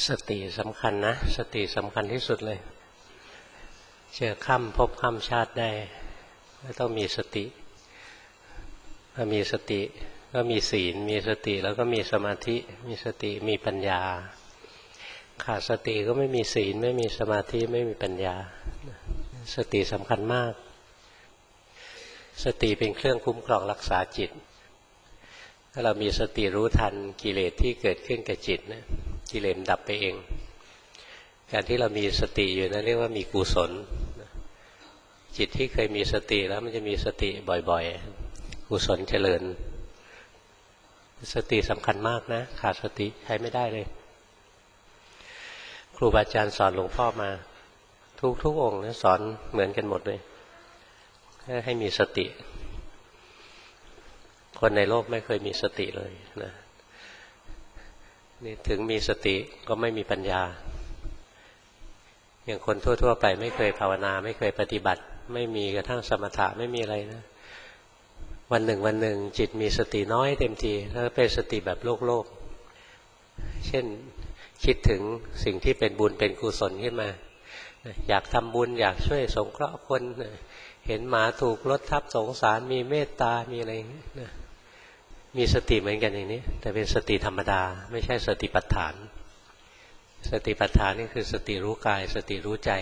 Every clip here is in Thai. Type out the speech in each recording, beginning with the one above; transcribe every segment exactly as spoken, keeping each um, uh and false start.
สติสำคัญนะสติสำคัญที่สุดเลยเจอค่ำพบค่ำชาติได้ก็ต้องมีสติถ้ามีสติก็มีศีลมีสติแล้วก็มีสมาธิมีสติมีปัญญาขาดสติก็ไม่มีศีลไม่มีสมาธิไม่มีปัญญาสติสำคัญมากสติเป็นเครื่องคุ้มครองรักษาจิตถ้าเรามีสติรู้ทันกิเลสที่เกิดขึ้นกับจิตนะกิเลสดับไปเองการที่เรามีสติอยู่นั้นเรียกว่ามีกุศลจิตที่เคยมีสติแล้วมันจะมีสติบ่อยๆกุศลเจริญสติสำคัญมากนะขาดสติใช้ไม่ได้เลยครูบาอาจารย์สอนหลวงพ่อมาทุกทุกองค์นะสอนเหมือนกันหมดเลยให้มีสติคนในโลกไม่เคยมีสติเลยนะนี่ถึงมีสติก็ไม่มีปัญญาอย่างคนทั่วๆไปไม่เคยภาวนาไม่เคยปฏิบัติไม่มีกระทั่งสมถะไม่มีอะไรนะวันหนึ่งวันหนึ่งจิตมีสติน้อยเต็มทีแล้วเป็นสติแบบโลกโลกเช่นคิดถึงสิ่งที่เป็นบุญเป็นกุศลขึ้นมาอยากทำบุญอยากช่วยสงเคราะห์คนเห็นหมาถูกรถทับสงสารมีเมตตามีอะไรนะมีสติเหมือนกันอย่างนี้แต่เป็นสติธรรมดาไม่ใช่สติปัฏฐานสติปัฏฐานนี่คือสติรู้กายสติรู้ใจ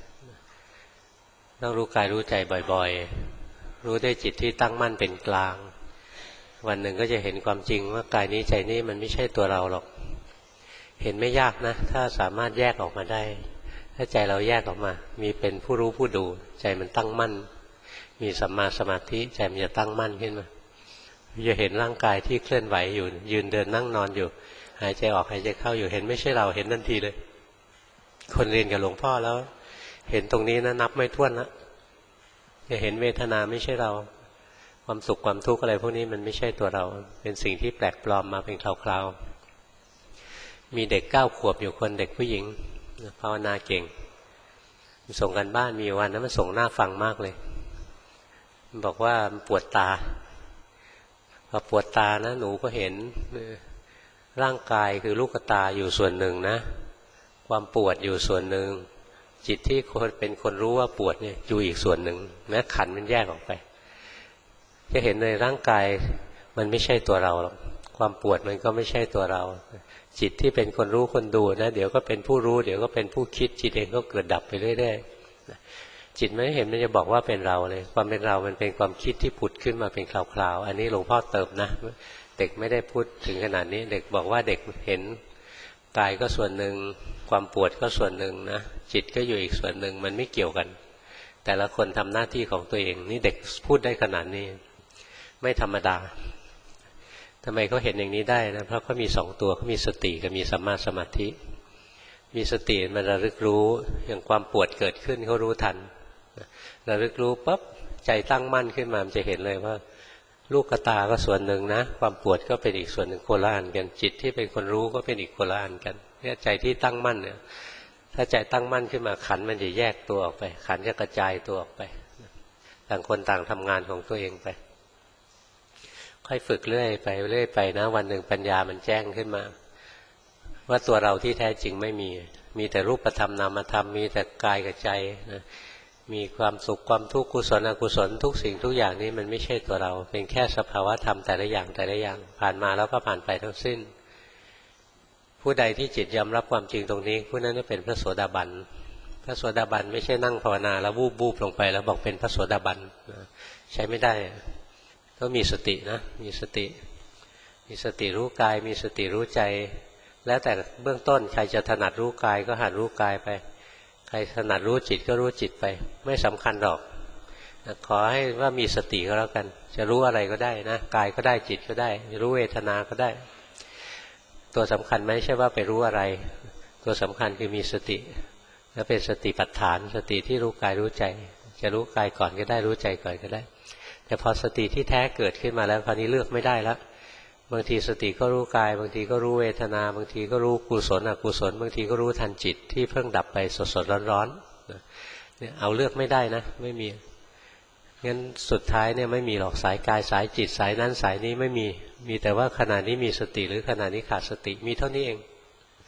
ต้องรู้กายรู้ใจบ่อยๆรู้ด้วยจิตที่ตั้งมั่นเป็นกลางวันหนึ่งก็จะเห็นความจริงว่ากายนี้ใจนี้มันไม่ใช่ตัวเราหรอกเห็นไม่ยากนะถ้าสามารถแยกออกมาได้ถ้าใจเราแยกออกมามีเป็นผู้รู้ผู้ดูใจมันตั้งมั่นมีสัมมาสมาธิใจมันจะตั้งมั่นขึ้นมาจะเห็นร่างกายที่เคลื่อนไหวอยู่ยืนเดินนั่งนอนอยู่หายใจออกหายใจเข้าอยู่เห็นไม่ใช่เราเห็นทันทีเลยคนเรียนกับหลวงพ่อแล้วเห็นตรงนี้นะนับไม่ถ้วนละจะเห็นเวทนาไม่ใช่เราความสุขความทุกข์อะไรพวกนี้มันไม่ใช่ตัวเราเป็นสิ่งที่แปลกปลอมมาเป็นคราวๆมีเด็กเก้าขวบอยู่คนเด็กผู้หญิงภาวนาเก่งส่งกันบ้านมีวันนั้นมันส่งหน้าฟังมากเลยบอกว่าปวดตาพอปวดตานะหนูก็เห็นร่างกายคือลูกตาอยู่ส่วนหนึ่งนะความปวดอยู่ส่วนหนึ่งจิตที่คนเป็นคนรู้ว่าปวดเนี่ยอยู่อีกส่วนหนึ่งแม้ขันมันแยกออกไปจะเห็นในร่างกายมันไม่ใช่ตัวเราหรอกความปวดมันก็ไม่ใช่ตัวเราจิตที่เป็นคนรู้คนดูนะเดี๋ยวก็เป็นผู้รู้เดี๋ยวก็เป็นผู้คิดจิตเองก็เกิดดับไปเรื่อยๆจิตไม่เห็นมันจะบอกว่าเป็นเราเลยความเป็นเรามันเป็นความคิดที่ผุดขึ้นมาเป็นคราวๆอันนี้หลวงพ่อเติมนะเด็กไม่ได้พูดถึงขนาดนี้เด็กบอกว่าเด็กเห็นกายก็ส่วนหนึ่งความปวดก็ส่วนหนึ่งนะจิตก็อยู่อีกส่วนหนึ่งมันไม่เกี่ยวกันแต่ละคนทำหน้าที่ของตัวเองนี่เด็กพูดได้ขนาดนี้ไม่ธรรมดาทำไมเขาเห็นอย่างนี้ได้นะเพราะเขามีสองตัวเขามีสติกับมีสัมมาสมาธิมีสติมันระลึกรู้อย่างความปวดเกิดขึ้นเขารู้ทันระลึกรู้ปั๊บใจตั้งมั่นขึ้นมามันจะเห็นเลยว่าลูกตาก็ส่วนหนึ่งนะความปวดก็เป็นอีกส่วนหนึ่งโคละอันกันจิตที่เป็นคนรู้ก็เป็นอีกโคละอันกันเนี่ยใจที่ตั้งมั่นเนี่ยถ้าใจตั้งมั่นขึ้นมาขันมันจะแยกตัวออกไปขันจะกระจายตัวออกไปต่างคนต่างทำงานของตัวเองไปค่อยฝึกเรื่อยไปเรื่อยไปนะวันหนึ่งปัญญามันแจ้งขึ้นมาว่าตัวเราที่แท้จริงไม่มีมีแต่รูปธรรมนามธรรมมีแต่กายกับใจนะมีความสุขความทุกข์กุศลอกุศลทุกสิ่งทุกอย่างนี้มันไม่ใช่ตัวเราเป็นแค่สภาวะธรรมแต่ละอย่างแต่ละอย่างผ่านมาแล้วก็ผ่านไปทั้งสิ้นผู้ใดที่จิตยอมรับความจริงตรงนี้ผู้นั้นเป็นพระโสดาบันพระโสดาบันไม่ใช่นั่งภาวนาแล้ววูบวูบลงไปแล้วบอกเป็นพระโสดาบันใช้ไม่ได้ต้องมีสตินะมีสติมีสติรู้กายมีสติรู้ใจแล้วแต่เบื้องต้นใครจะถนัดรู้กายก็หัดรู้กายไปใครถนัดรู้จิตก็รู้จิตไปไม่สำคัญหรอกขอให้ว่ามีสติก็แล้วกันจะรู้อะไรก็ได้นะกายก็ได้จิตก็ได้รู้เวทนาก็ได้ตัวสำคัญไม่ใช่ว่าไปรู้อะไรตัวสำคัญคือมีสติและเป็นสติปัฏฐานสติที่รู้กายรู้ใจจะรู้กายก่อนก็ได้รู้ใจก่อนก็ได้แต่พอสติที่แท้เกิดขึ้นมาแล้วคราวนี้เลือกไม่ได้แล้วบางทีสติก็รู้กายบางทีก็รู้เวทนาบางทีก็รู้กุศลอกุศลบางทีก็รู้ทันจิตที่เพิ่งดับไปสดๆร้อนๆเนี่ยเอาเลือกไม่ได้นะไม่มีงั้นสุดท้ายเนี่ยไม่มีหรอกสายกายสายจิตสายนั้นสายนี้ไม่มีมีแต่ว่าขณะนี้มีสติหรือขณะนี้ขาดสติมีเท่านี้เอง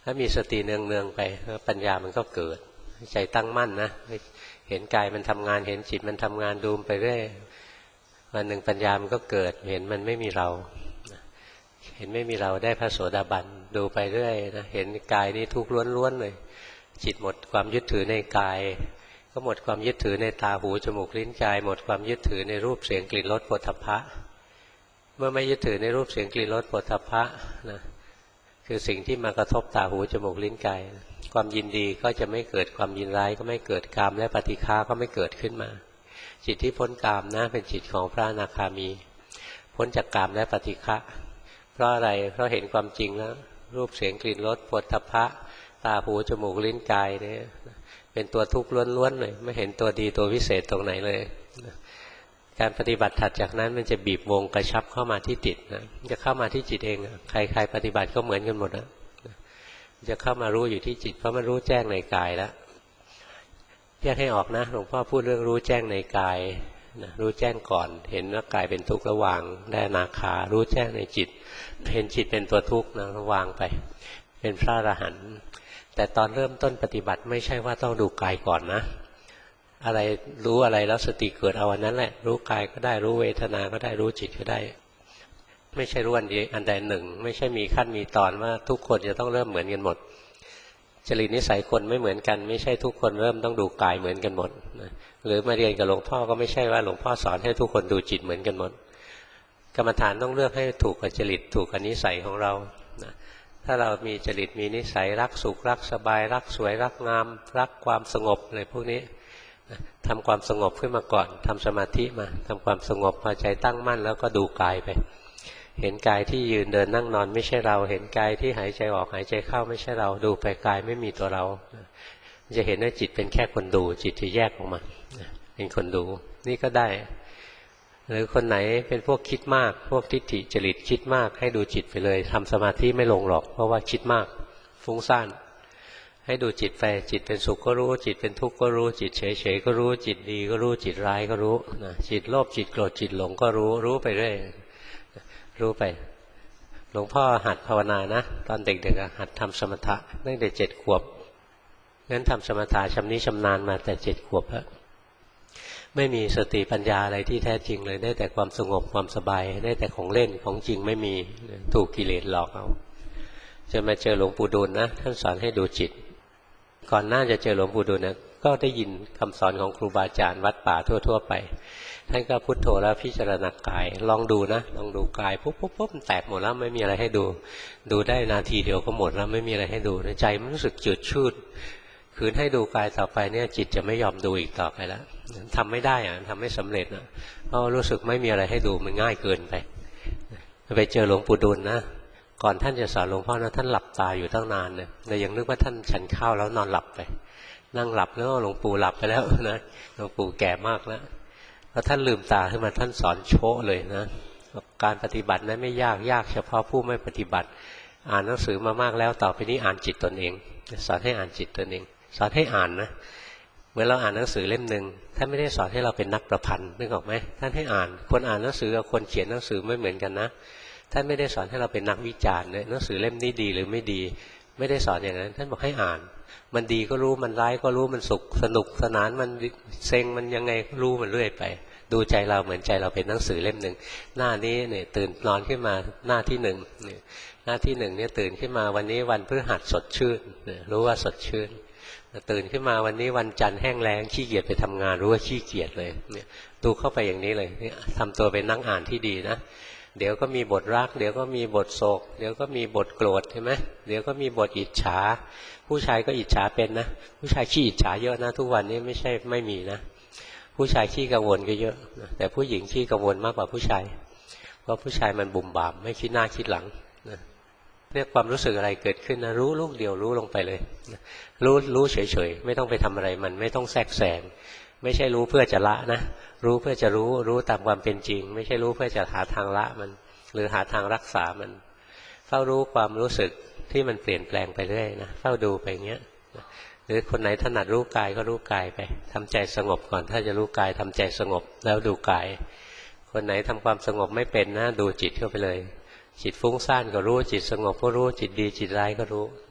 ถ้ามีสติเนืองๆไปปัญญามันก็เกิดใจตั้งมั่นนะเห็นกายมันทำงานเห็นจิตมันทำงานดูไปเรื่อยวันหนึ่งปัญญามันก็เกิดเห็นมันไม่มีเราเห็นไม่มีเราได้พระโสดาบันดูไปเรื่อยนะเห็นกายนี้ทุกข์ล้วนๆเลยจิตหมดความยึดถือในกายก็หมดความยึดถือในตาหูจมูกลิ้นกายหมดความยึดถือในรูปเสียงกลิ่นรสโผฏฐัพพะเมื่อไม่ยึดถือในรูปเสียงกลิ่นรสโผฏฐัพพะนะคือสิ่งที่มากระทบตาหูจมูกลิ้นกายความยินดีก็จะไม่เกิดความยินร้ายก็ไม่เกิดกามและปฏิฆาก็ไม่เกิดขึ้นมาจิตที่พ้นกามนะเป็นจิตของพระอนาคามีพ้นจากกามและปฏิฆะเพราะอะไรเพราะเห็นความจริงแล้วรูปเสียงกลิ่นรสโผฏฐัพพะตาหูจมูกลิ้นกายเนี่ยเป็นตัวทุกข์ล้วนๆเลยไม่เห็นตัวดีตัววิเศษตรงไหนเลยการปฏิบัติถัดจากนั้นมันจะบีบวงกระชับเข้ามาที่จิตนะจะเข้ามาที่จิตเองใครๆปฏิบัติก็เหมือนกันหมดนะจะเข้ามารู้อยู่ที่จิตเพราะมันรู้แจ้งในกายแล้วแยกให้ออกนะหลวงพ่อพูดเรื่องรู้แจ้งในกายนะรู้แจ้งก่อนเห็นว่ากายเป็นทุกข์ระวางได้อนาคารู้แจ้งในจิตเห็นจิตเป็นตัวทุกข์นะระวางไปเป็นพระอรหันต์แต่ตอนเริ่มต้นปฏิบัติไม่ใช่ว่าต้องดูกายก่อนนะอะไรรู้อะไรแล้วสติเกิดเอาอันนั้นแหละรู้กายก็ได้รู้เวทนาก็ได้รู้จิตก็ได้ไม่ใช่รู้อันเดียวอันใดหนึ่งไม่ใช่มีขั้นมีตอนว่าทุกคนจะต้องเริ่มเหมือนกันหมดจริตนิสัยคนไม่เหมือนกันไม่ใช่ทุกคนเริ่มต้องดูกายเหมือนกันหมดนะหรือมาเรียนกับหลวงพ่อก็ไม่ใช่ว่าหลวงพ่อสอนให้ทุกคนดูจิตเหมือนกันหมดกรรมฐานต้องเลือกให้ถูกกับจริตถูกกับนิสัยของเรานะถ้าเรามีจริตมีนิสัยรักสุขรักสบายรักสวยรักงามรักความสงบอะไรพวกนี้ทำความสงบขึ้นมาก่อนทำสมาธิมาทำความสงบพอใจตั้งมั่นแล้วก็ดูกายไปเห็นกายที่ยืนเดินนั่งนอนไม่ใช่เราเห็นกายที่หายใจออกหายใจเข้าไม่ใช่เราดูไปกายไม่มีตัวเราจะเห็นว่าจิตเป็นแค่คนดูจิตที่แยกออกมาเป็นคนดูนี่ก็ได้หรือคนไหนเป็นพวกคิดมากพวกทิฏฐิจริตคิดมากให้ดูจิตไปเลยทำสมาธิไม่ลงหรอกเพราะว่าคิดมากฟุ้งซ่านให้ดูจิตไปจิตเป็นสุขก็รู้จิตเป็นทุกข์ก็รู้จิตเฉยๆก็รู้จิตดีก็รู้จิตร้ายก็รู้นะจิตโลภจิตโกรธจิตหลงก็รู้รู้ไปเรื่อยรู้ไปหลวงพ่อหัดภาวนานะตอนเด็กๆหัดทำสมถะตั้งแต่เจ็ดขวบงั้นทำสมถะชำนิชำนาญมาแต่เจ็ดขวบแล้วไม่มีสติปัญญาอะไรที่แท้จริงเลยได้แต่ความสงบความสบายได้แต่ของเล่นของจริงไม่มีถูกกิเลสหลอกเอาจนมาเจอหลวงปู่ดูลนะท่านสอนให้ดูจิตก่อนหน้าจะเจอหลวงปู่ดูลนะก็ได้ยินคำสอนของครูบาอาจารย์วัดป่าทั่วๆไปท่านก็พุทโธแล้วพิจารณากายลองดูนะลองดูกายปุ๊บปุ๊บปุ๊บแตกหมดแล้วไม่มีอะไรให้ดูดูได้นาทีเดียวก็หมดแล้วไม่มีอะไรให้ดูในใจมันรู้สึกจืดชืดคืนให้ดูกายต่อไปเนี่ยจิตจะไม่ยอมดูอีกต่อไปแล้วทำไม่ได้อะทำไม่สำเร็จนะเพราะรู้สึกไม่มีอะไรให้ดูมันง่ายเกินไปไปเจอหลวงปู่ดูลนะก่อนท่านจะสอนหลวงพ่อนะท่านหลับตาอยู่ตั้งนานเลยแต่ยังนึกว่าท่านฉันข้าวแล้วนอนหลับไปนั่งหลับแล้วหลวงปู่หลับไปแล้วนะหลวงปู่แก่มากแล้วพอท่านลืมตาขึ้นมาท่านสอนโชะเลยนะการปฏิบัตินั้นไม่ยากยากเฉพาะผู้ไม่ปฏิบัติอ่านหนังสือมามากแล้วต่อไปนี้อ่านจิตตนเองสอนให้อ่านจิตตนเองสอนให้อ่านนะเมื่อเราอ่านหนังสือเล่มหนึ่งท่านไม่ได้สอนให้เราเป็นนักประพันธ์นึกออกไหมท่านให้อ่านคนอ่านหนังสือกับคนเขียนหนังสือไม่เหมือนกันนะท่านไม่ได้สอนให้เราเป็นนักวิจารณ์เนี่ยหนังสือเล่มนี้ดีหรือไม่ดีไม่ได้สอนอย่างนั้นท่านบอกให้อ่านมันดีก็รู้มันร้ายก็รู้มันสุขสนุกสนานมันเซ็งมันยังไงก็รู้มันเรื่อยไปดูใจเราเหมือนใจเราเป็นหนังสือเล่มหนึ่งหน้านี้เนี่ยตื่นนอนขึ้นมาหน้าที่หนึ่งเนี่ยหน้าที่หนึ่งเนี่ยตื่นขึ้นมาวันนี้วันพฤหัสสดชื่นรู้ว่าสดชื่นตื่นขึ้นมาวันนี้วันจันทร์แห้งแล้งขี้เกียจไปทำงานรู้ว่าขี้เกียจเลยเนี่ยดูเข้าไปอย่างนี้เลยทำตัวเป็นนักอ่านที่ดีนะเดี๋ยวก็มีบทรักเดี๋ยวก็มีบทโศกเดี๋ยวก็มีบทโกรธใช่ไหมเดี๋ยวก็มีบทอิจฉาผู้ชายก็อิจฉาเป็นนะผู้ชายขี้อิจฉาเยอะนะทุกวันนี้ไม่ใช่ไม่มีนะผู้ชายขี้กังวลก็เยอะนะแต่ผู้หญิงขี้กังวลมากกว่าผู้ชายเพราะผู้ชายมันบุ่มบ่ามไม่คิดหน้าคิดหลังนะเนี่ยความรู้สึกอะไรเกิดขึ้นนะรู้ลูกเดียวรู้ลงไปเลยนะรู้รู้เฉยๆไม่ต้องไปทำอะไรมันไม่ต้องแทรกแซงไม่ใช่รู้เพื่อจะละนะรู้เพื่อจะรู้รู้ตามความเป็นจริงไม่ใช่รู้เพื่อจะหาทางละมันหรือหาทางรักษามันเฝ้ารู้ความรู้สึกที่มันเปลี่ยนแปลงไปเรื่อยนะเฝ้าดูไปอย่างเงี้ยหรือคนไหนถนัดรู้กายก็รู้กายไปทำใจสงบก่อนถ้าจะรู้กายทำใจสงบแล้วดูกายคนไหนทำความสงบไม่เป็นนะดูจิตเข้าไปเลยจิตฟุ้งซ่านก็รู้จิตสงบก็รู้จิตดีจิตร้ายก็รู้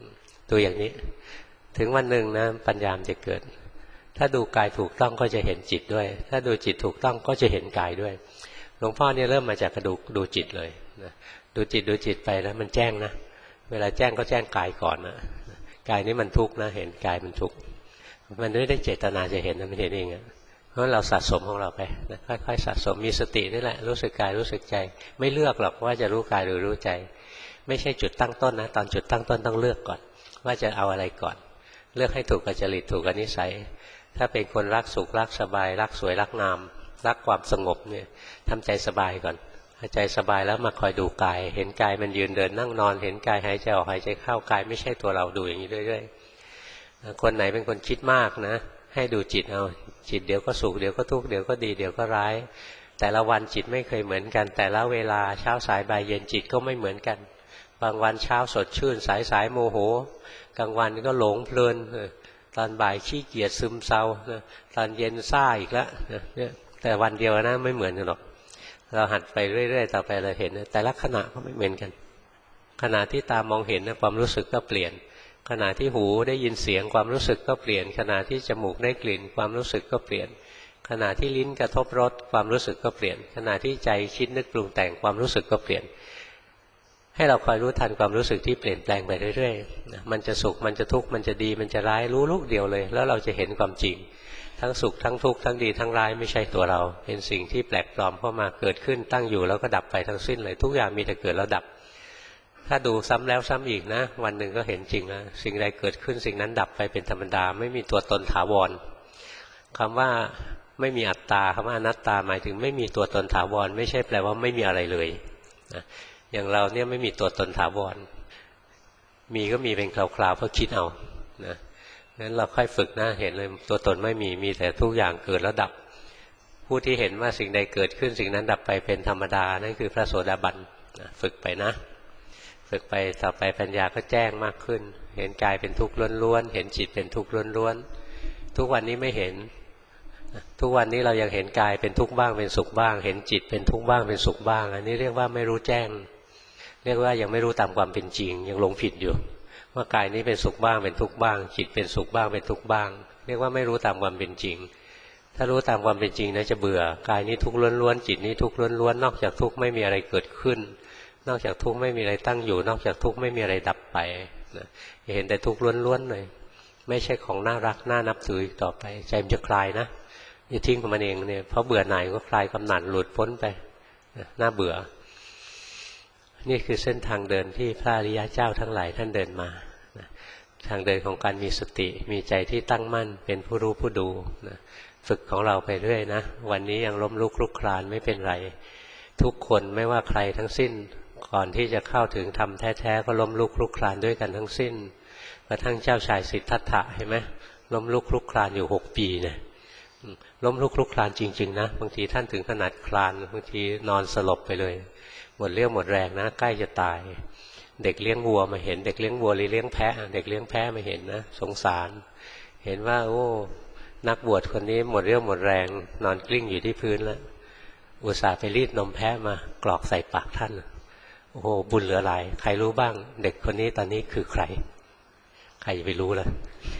ดูอย่างนี้ถึงวันหนึ่งนะปัญญามจะเกิดถ้าดูกายถูกต้องก็จะเห็นจิตด้วยถ้าดูจิตถูกต้องก็จะเห็นกายด้วยหลวงพ่อเนี่ยเริ่มมาจากกระดูกดูจิตเลยนะดูจิตดูจิตไปแล้วมันแจ้งนะเวลาแจ้งก็แจ้งกายก่อนนะกายนี้มันทุกข์นะเห็นกายมันทุกข์มันไม่ได้เจตนาจะเห็นนะมันเห็นเองอะเพราะเราสะสมของเราไปนะค่อยๆสะสมมีสตินี่แหละรู้สึกกายรู้สึกใจไม่เลือกหรอกว่าจะรู้กายหรือรู้ใจไม่ใช่จุดตั้งต้นนะตอนจุดตั้งต้นต้องเลือกก่อนว่าจะเอาอะไรก่อนเลือกให้ถูกกับจริตถูกกับนิสัยถ้าเป็นคนรักสุขรักสบายรักสวยรักงามรักความสงบเนี่ยทำใจสบายก่อนใจสบายแล้วมาคอยดูกายเห็นกายมันยืนเดินนั่งนอนเห็นกายหายใจออกหายใจเข้ากายไม่ใช่ตัวเราดูอย่างนี้เรื่อยๆคนไหนเป็นคนคิดมากนะให้ดูจิตเอาจิตเดี๋ยวก็สุขเดี๋ยวก็ทุกข์เดี๋ยวก็ดีเดี๋ยวก็ร้ายแต่ละวันจิตไม่เคยเหมือนกันแต่ละเวลาเช้าสายบ่ายเย็นจิตก็ไม่เหมือนกันบางวันเช้าสดชื่นสายสายโมโหกลางวันก็หลงเพลินตอนบ่ายขี้เกียจซึมเศร้าตอนเย็นซ่าอีกแล้วเนี่ยแต่วันเดียวนะไม่เหมือนกันหรอกเราหัดไปเรื่อยๆต่อไปเราเห็นแต่ละขณะก็ไม่เหมือนกันขณะที่ตามองเห็นนะความรู้สึกก็เปลี่ยนขณะที่หูได้ยินเสียงความรู้สึกก็เปลี่ยนขณะที่จมูกได้กลิ่นความรู้สึกก็เปลี่ยนขณะที่ลิ้นกระทบรสความรู้สึกก็เปลี่ยนขณะที่ใจคิดนึกปรุงแต่งความรู้สึกก็เปลี่ยนให้เราคอยรู้ทันความรู้สึกที่เปลี่ยนแปลงไปเรื่อยๆมันจะสุขมันจะทุกข์มันจะดีมันจะร้ายรู้ลูกเดียวเลยแล้วเราจะเห็นความจริงทั้งสุขทั้งทุกข์ทั้งดีทั้งร้ายไม่ใช่ตัวเราเป็นสิ่งที่แปลกปลอมเข้ามาเกิดขึ้นตั้งอยู่แล้วก็ดับไปทั้งสิ้นเลยทุกอย่างมีแต่เกิดแล้วดับถ้าดูซ้ำแล้วซ้ำอีกนะวันหนึ่งก็เห็นจริงนะสิ่งใดเกิดขึ้นสิ่งนั้นดับไปเป็นธรรมดาไม่มีตัวตนถาวรคำว่าไม่มีอัตตาคำว่าอนัตตาหมายถึงไม่มีตัวตนถาวรไม่ใช่แปลว่าไม่มีอะไรเลยนะอย่างเราเนี่ยไม่มีตัวตนถาวรมีก็มีเป็นคราวๆเพราะคิดเอานะงั้นเราค่อยฝึกนะเห็นเลยตัวตนไม่มีมีแต่ทุกอย่างเกิดแล้วดับผู้ที่เห็นว่าสิ่งใดเกิดขึ้นสิ่งนั้นดับไปเป็นธรรมดานั่นคือพระโสดาบันนะฝึกไปนะฝึกไปต่อไปปัญญาก็แจ้งมากขึ้นเห็นกายเป็นทุกข์ล้วนๆเห็นจิตเป็นทุกข์ล้วนๆทุกวันนี้ไม่เห็นทุกวันนี้เรายังเห็นกายเป็นทุกข์บ้างเป็นสุขบ้างเห็นจิตเป็นทุกข์บ้างเป็นสุขบ้างอันนี้เรียกว่าไม่รู้แจ้งเรียกว่ายังไม่รู้ตามความเป็นจริงยังหลงผิดอยู่ว่ากายนี้เป็นสุขบ้างเป็นทุกข์บ้างจิตเป็นสุขบ้างเป็นทุกข์บ้างเรียกว่าไม่รู้ตามความเป็นจริงถ้ารู้ตามความเป็นจริงนะจะเบื่อกายนี้ทุกข์ล้วนๆจิตนี้ทุกข์ล้วนๆนอกจากทุกข์ไม่มีอะไรเกิดขึ้นนอกจากทุกข์ไม่มีอะไรตั้งอยู่นอกจากทุกข์ไม่มีอะไรดับไปนะเห็นแต่ทุกข์ล้วนๆเลยไม่ใช่ของน่ารักน่านับถืออีกต่อไปใจมันจะคลายนะอย่าทิ้งของมันเองเนี่ยเพราะเบื่อหน่ายก็คลายกำหนัดหลุดพ้นไปนะน่าเบื่อนี่คือเส้นทางเดินที่พระอริยเจ้าทั้งหลายท่านเดินมานะทางเดินของการมีสติมีใจที่ตั้งมั่นเป็นผู้รู้ผู้ดูนะฝึกของเราไปเรื่อยนะวันนี้ยังล้มลุกคลุกคลานไม่เป็นไรทุกคนไม่ว่าใครทั้งสิ้นก่อนที่จะเข้าถึงธรรมแท้ๆก็ล้มลุกคลุกคลานด้วยกันทั้งสิ้นกระทั่งเจ้าชายสิทธัตถะเห็นไหมล้มลุกคลุกคลานอยู่หกปีเนี่ยล้มลุกคลุกคลานจริงๆนะบางทีท่านถึงขนาดคลานบางทีนอนสลบไปเลยหมดเรี่ยวหมดแรงนะใกล้จะตายเด็กเลี้ยงวัวมาเห็นเด็กเลี้ยงวัวหรือเลี้ยงแพะเด็กเลี้ยงแพะมาเห็นนะสงสารเห็นว่าโอ้นักบวชคนนี้หมดเรี่ยวหมดแรงนอนกลิ้งอยู่ที่พื้นแล้วอุตส่าห์ไปรีดนมแพะมากรอกใส่ปากท่านโอ้โหบุญเหลือหลายใครรู้บ้างเด็กคนนี้ตอนนี้คือใครใครจะไปรู้ล่ะ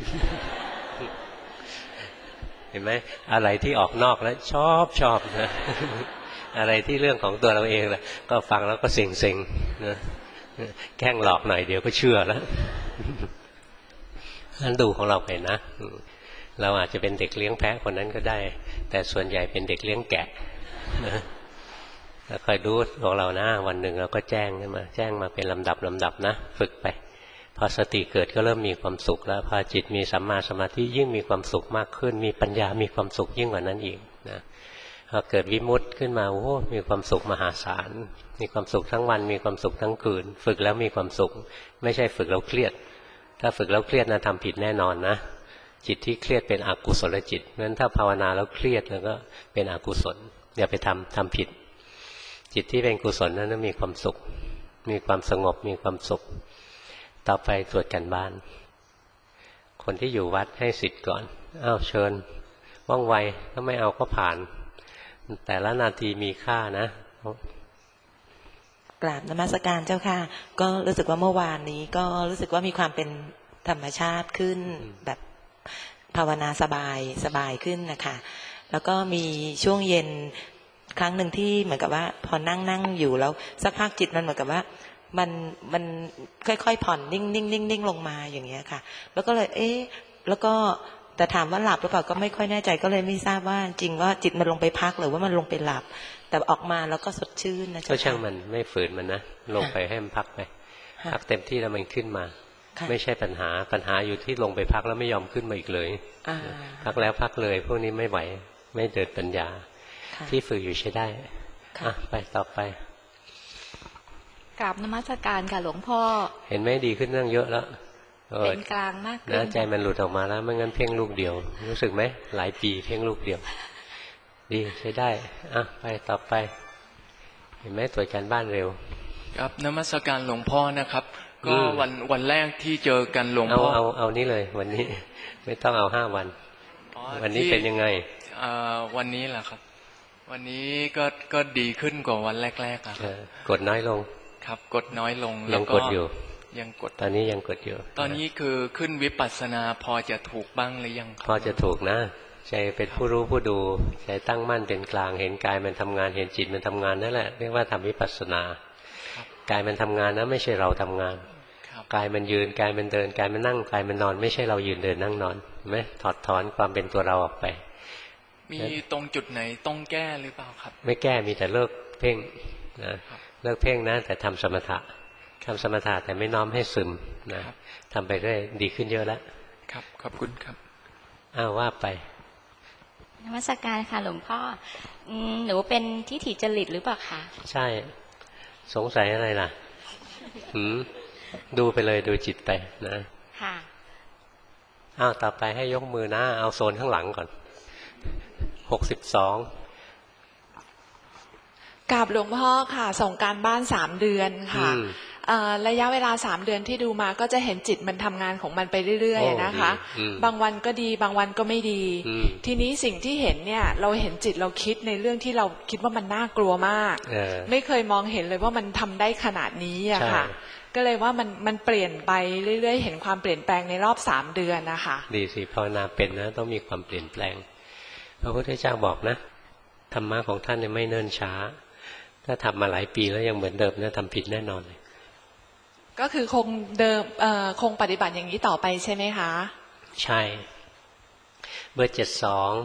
เห็นไหมอะไรที่ออกนอกแล้วชอบชอบนะ อะไรที่เรื่องของตัวเราเองแหละก็ฟังแล้วก็เซ็งเซ็งนะแกล้งหลอกหน่อยเดี๋ยวก็เชื่อแล้วนั่นดูของเราไปนะเราอาจจะเป็นเด็กเลี้ยงแพะคนนั้นก็ได้แต่ส่วนใหญ่เป็นเด็กเลี้ยงแกะนะแล้วคอยดูของเรานะวันหนึ่งเราก็แจ้งขึ้นมาแจ้งมาเป็นลำดับลำดับนะฝึกไปพอสติเกิดก็เริ่มมีความสุขแล้วพอจิตมีสัมมาสมาธิยิ่งมีความสุขมากขึ้นมีปัญญามีความสุขยิ่งกว่านั้นอีกนะพอเกิดวิมุตติขึ้นมาโอ้มีความสุขมหาศาลมีความสุขทั้งวันมีความสุขทั้งคืนฝึกแล้วมีความสุขไม่ใช่ฝึกแล้วเครียดถ้าฝึกแล้วเครียดนะทำผิดแน่นอนนะจิตที่เครียดเป็นอกุศลจิตงั้นถ้าภาวนาแล้วเครียดแล้วก็เป็นอกุศลอย่าไปทำทำผิดจิตที่เป็นกุศลนั้นมีความสุขมีความสงบมีความสุขต่อไปตรวจกันบ้านคนที่อยู่วัดให้สิทธิ์ก่อนอ้าวเชิญว่องไวถ้าไม่เอาก็ผ่านแต่ละนาทีมีค่านะกราบนมัสการเจ้าค่ะก็รู้สึกว่าเมื่อวานนี้ก็รู้สึกว่ามีความเป็นธรรมชาติขึ้นแบบภาวนาสบายสบายขึ้นนะคะแล้วก็มีช่วงเย็นครั้งหนึ่งที่เหมือนกับว่าพอนั่งนั่งอยู่แล้วสักพักจิตมันเหมือนกับว่ามันมันค่อยๆผ่อนนิ่งนิ่งนิ่งนิ่งลงมาอย่างเงี้ยค่ะแล้วก็เลยเอ๊ะแล้วก็แต่ถามว่าหลับหรือเปล่าก็ไม่ค่อยแน่ใจก็เลยไม่ทราบว่าจริงว่าจิตมันลงไปพักหรือว่ามันลงไปหลับแต่ออกมาแล้วก็สดชื่นนะจ๊ะก็ช่างมันไม่ฝืนมันนะลงไปให้มันพักไปพักเต็มที่แล้วมันขึ้นมาไม่ใช่ปัญหาปัญหาอยู่ที่ลงไปพักแล้วไม่ยอมขึ้นมาอีกเลยพักแล้วพักเลยพวกนี้ไม่ไหวไม่เดินปัญญาที่ฝึกอยู่ใช้ได้อ่ะไปต่อไปกราบนมัสการค่ะหลวงพ่อเห็นไหมดีขึ้นเรื่องเยอะแล้วเป็นกลางมากขึ้นนะใจมันหลุดออกมาแล้วไม่งั้นเพ่งลูกเดียวรู้สึกไหมหลายปีเพ่งลูกเดียวดีใช้ได้อ่ะไปต่อไปเห็นไหมตรวจการบ้านเร็วครับนมัสการหลวงพ่อนะครับก็วันวันแรกที่เจอกันหลวงพ่อเอาเอาเอานี้เลยวันนี้ไม่ต้องเอาห้าวันวันนี้เป็นยังไงวันนี้แหละครับวันนี้ก็ก็ดีขึ้นกว่าวันแรกๆครับกดน้อยลงครับกดน้อยลงยังกดอยู่ยังกดตอนนี้ยังกดอยู่ตอนนี้คือขึ้นวิปัสสนาพอจะถูกบ้างหรือยังพอจะถูกนะใจเป็นผู้รู้ผู้ดูใจตั้งมั่นเป็นกลางเห็นกายมันทำงานเห็นจิตมันทำงานนั่นแหละเรียกว่าทำวิปัสสนากายมันทำงานนะไม่ใช่เราทำงานกายมันยืนกายมันเดินกายมันนั่งกายมันนอนไม่ใช่เรายืนเดินนั่งนอนเห็นไหมถอดถอนความเป็นตัวเราออกไปมีตรงจุดไหนต้องแก้หรือเปล่าครับไม่แก้มีแต่เลิกเพ่งนะเลิกเพ่งนะแต่ทำสมถะทำสมถะแต่ไม่น้อมให้ซึมนะทำไปเรื่อยดีขึ้นเยอะแล้วครับขอบคุณครับอ้าวว่าไปนมัสการค่ะหลวงพ่อหนูเป็นทิฏฐิจริตหรือเปล่าคะใช่สงสัยอะไรล่ะหืมดูไปเลยดูจิตไปนะค่ะอ้าวต่อไปให้ยกมือนะเอาโซนข้างหลังก่อนหกสิบสองกราบหลวงพ่อค่ะส่งการบ้านสามเดือนค่ะระยะเวลาสามเดือนที่ดูมาก็จะเห็นจิตมันทำงานของมันไปเรื่อยๆนะคะบางวันก็ดีบางวันก็ไม่ดีทีนี้สิ่งที่เห็นเนี่ยเราเห็นจิตเราคิดในเรื่องที่เราคิดว่ามันน่ากลัวมากไม่เคยมองเห็นเลยว่ามันทำได้ขนาดนี้อะค่ะก็เลยว่ามันมันเปลี่ยนไปเรื่อยๆเห็นความเปลี่ยนแปลงในรอบสามเดือนนะคะดีสิภาวนาเป็นนะต้องมีความเปลี่ยนแปลงพระพุทธเจ้าบอกนะธรรมะของท่านเนี่ยไม่เนิ่นช้าถ้าทำมาหลายปีแล้วยังเหมือนเดิมเนี่ยทำผิดแน่นอนเลยก็คือคงเดิมคงปฏิบัติอย่างนี้ต่อไปใช่ไหมคะใช่เบอร์เจ็ดสอง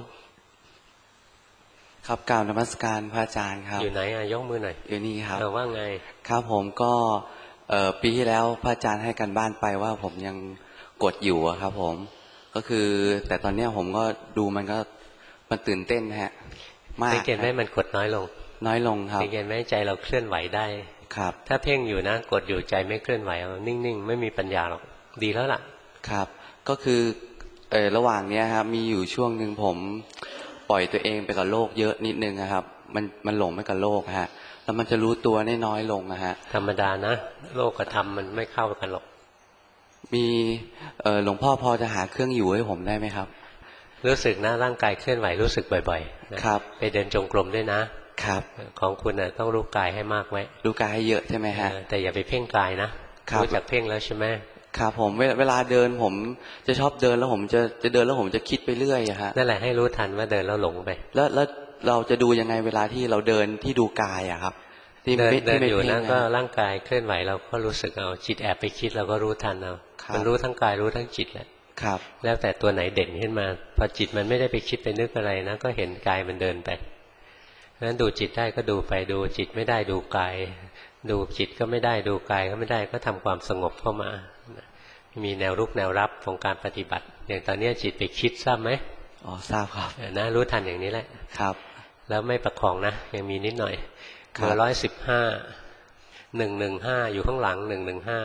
ครับกล่าวนมัสการพระอาจารย์ครับอยู่ไหนอ่ะยกมือหน่อยอยู่นี่ครับเออว่าไงครับผมก็ปีที่แล้วพระอาจารย์ให้กันบ้านไปว่าผมยังกดอยู่ครับผมก็คือแต่ตอนนี้ผมก็ดูมันก็มันตื่นเต้นฮะมากสังเกตไหมมันกดน้อยลงน้อยลงครับสังเกตไหมใจเราเคลื่อนไหวได้ครับถ้าเพ่งอยู่นะกดอยู่ใจไม่เคลื่อนไหวนิ่งๆไม่มีปัญญาหรอกดีแล้วล่ะครับก็คือเออระหว่างเนี้ยครับมีอยู่ช่วงหนึ่งผมปล่อยตัวเองไปกับโลกเยอะนิดนึงครับมันมันหลงไปกับโลกฮะแล้วมันจะรู้ตัวได้น้อยลงนะฮะธรรมดานะโลกกับธรรมมันไม่เข้ากันหรอกมีเออหลวงพ่อพอจะหาเครื่องอยู่ให้ผมได้ไหมครับรู้สึกนะร่างกายเคลื่อนไหวรู้สึกบ่อยๆนะครับไปเดินจงกรมด้วยนะครับของคุณน่ะต้องรู้กายให้มากไว้รู้กายให้เยอะใช่ไหมฮะแต่อย่าไปเพ่งกายนะรู้จักเพ่งแล้วใช่ไหมครับผมเวลาเดินผมจะชอบเดินแล้วผมจะจะเดินแล้วผมจะคิดไปเรื่อยอะฮะนั่นแหละให้รู้ทันว่าเดินแล้วหลงไปแล้วแล้วเราจะดูยังไงเวลาที่เราเดินที่ดูกายอะครับที่เดินเดินอยู่นะก็ร่างกายเคลื่อนไหวเราก็รู้สึกเอาจิตแอบไปคิดเราก็รู้ทันเอามันรู้ทั้งกายรู้ทั้งจิตแหละครับแล้วแต่ตัวไหนเด่นขึ้นมาพอจิตมันไม่ได้ไปคิดไปนึกอะไรนะก็เห็นกายมันเดินไปนั้นดูจิตได้ก็ดูไปดูจิตไม่ได้ดูกายดูจิตก็ไม่ได้ดูกายก็ไม่ได้ก็ทำความสงบเข้ามามีแนวรุกแนวรับของการปฏิบัติอย่างตอนนี้จิตไปคิดทราบไหมอ๋อทราบครับนะรู้ทันอย่างนี้แหละครับแล้วไม่ประคองนะยังมีนิดหน่อยเบอร์ร้อยสิบห้าหนึ่งหนึ่งห้าอยู่ข้างหลังหนึ่งหนึ่งห้า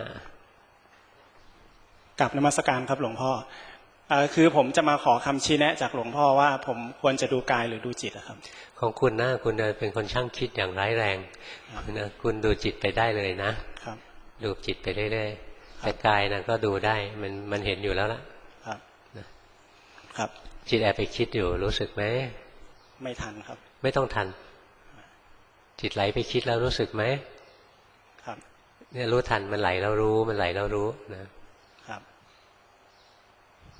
กับนมัสการครับหลวงพ่อคือผมจะมาขอคำชี้แนะจากหลวงพ่อว่าผมควรจะดูกายหรือดูจิตครับของคุณนะคุณเป็นคนช่างคิดอย่างร้ายแรงนะคุณดูจิตไปได้เลยนะครับดูจิตไปเรื่อยๆแต่กายนะก็ดูได้มันมันเห็นอยู่แล้วล่ะครับนะครับจิตแอบไปคิดอยู่รู้สึกไหมไม่ทันครับไม่ต้องทันจิตไหลไปคิดแล้วรู้สึกไหมครับเนี่ยรู้ทันมันไหลแล้วรู้มันไหลแล้วรู้นะครับ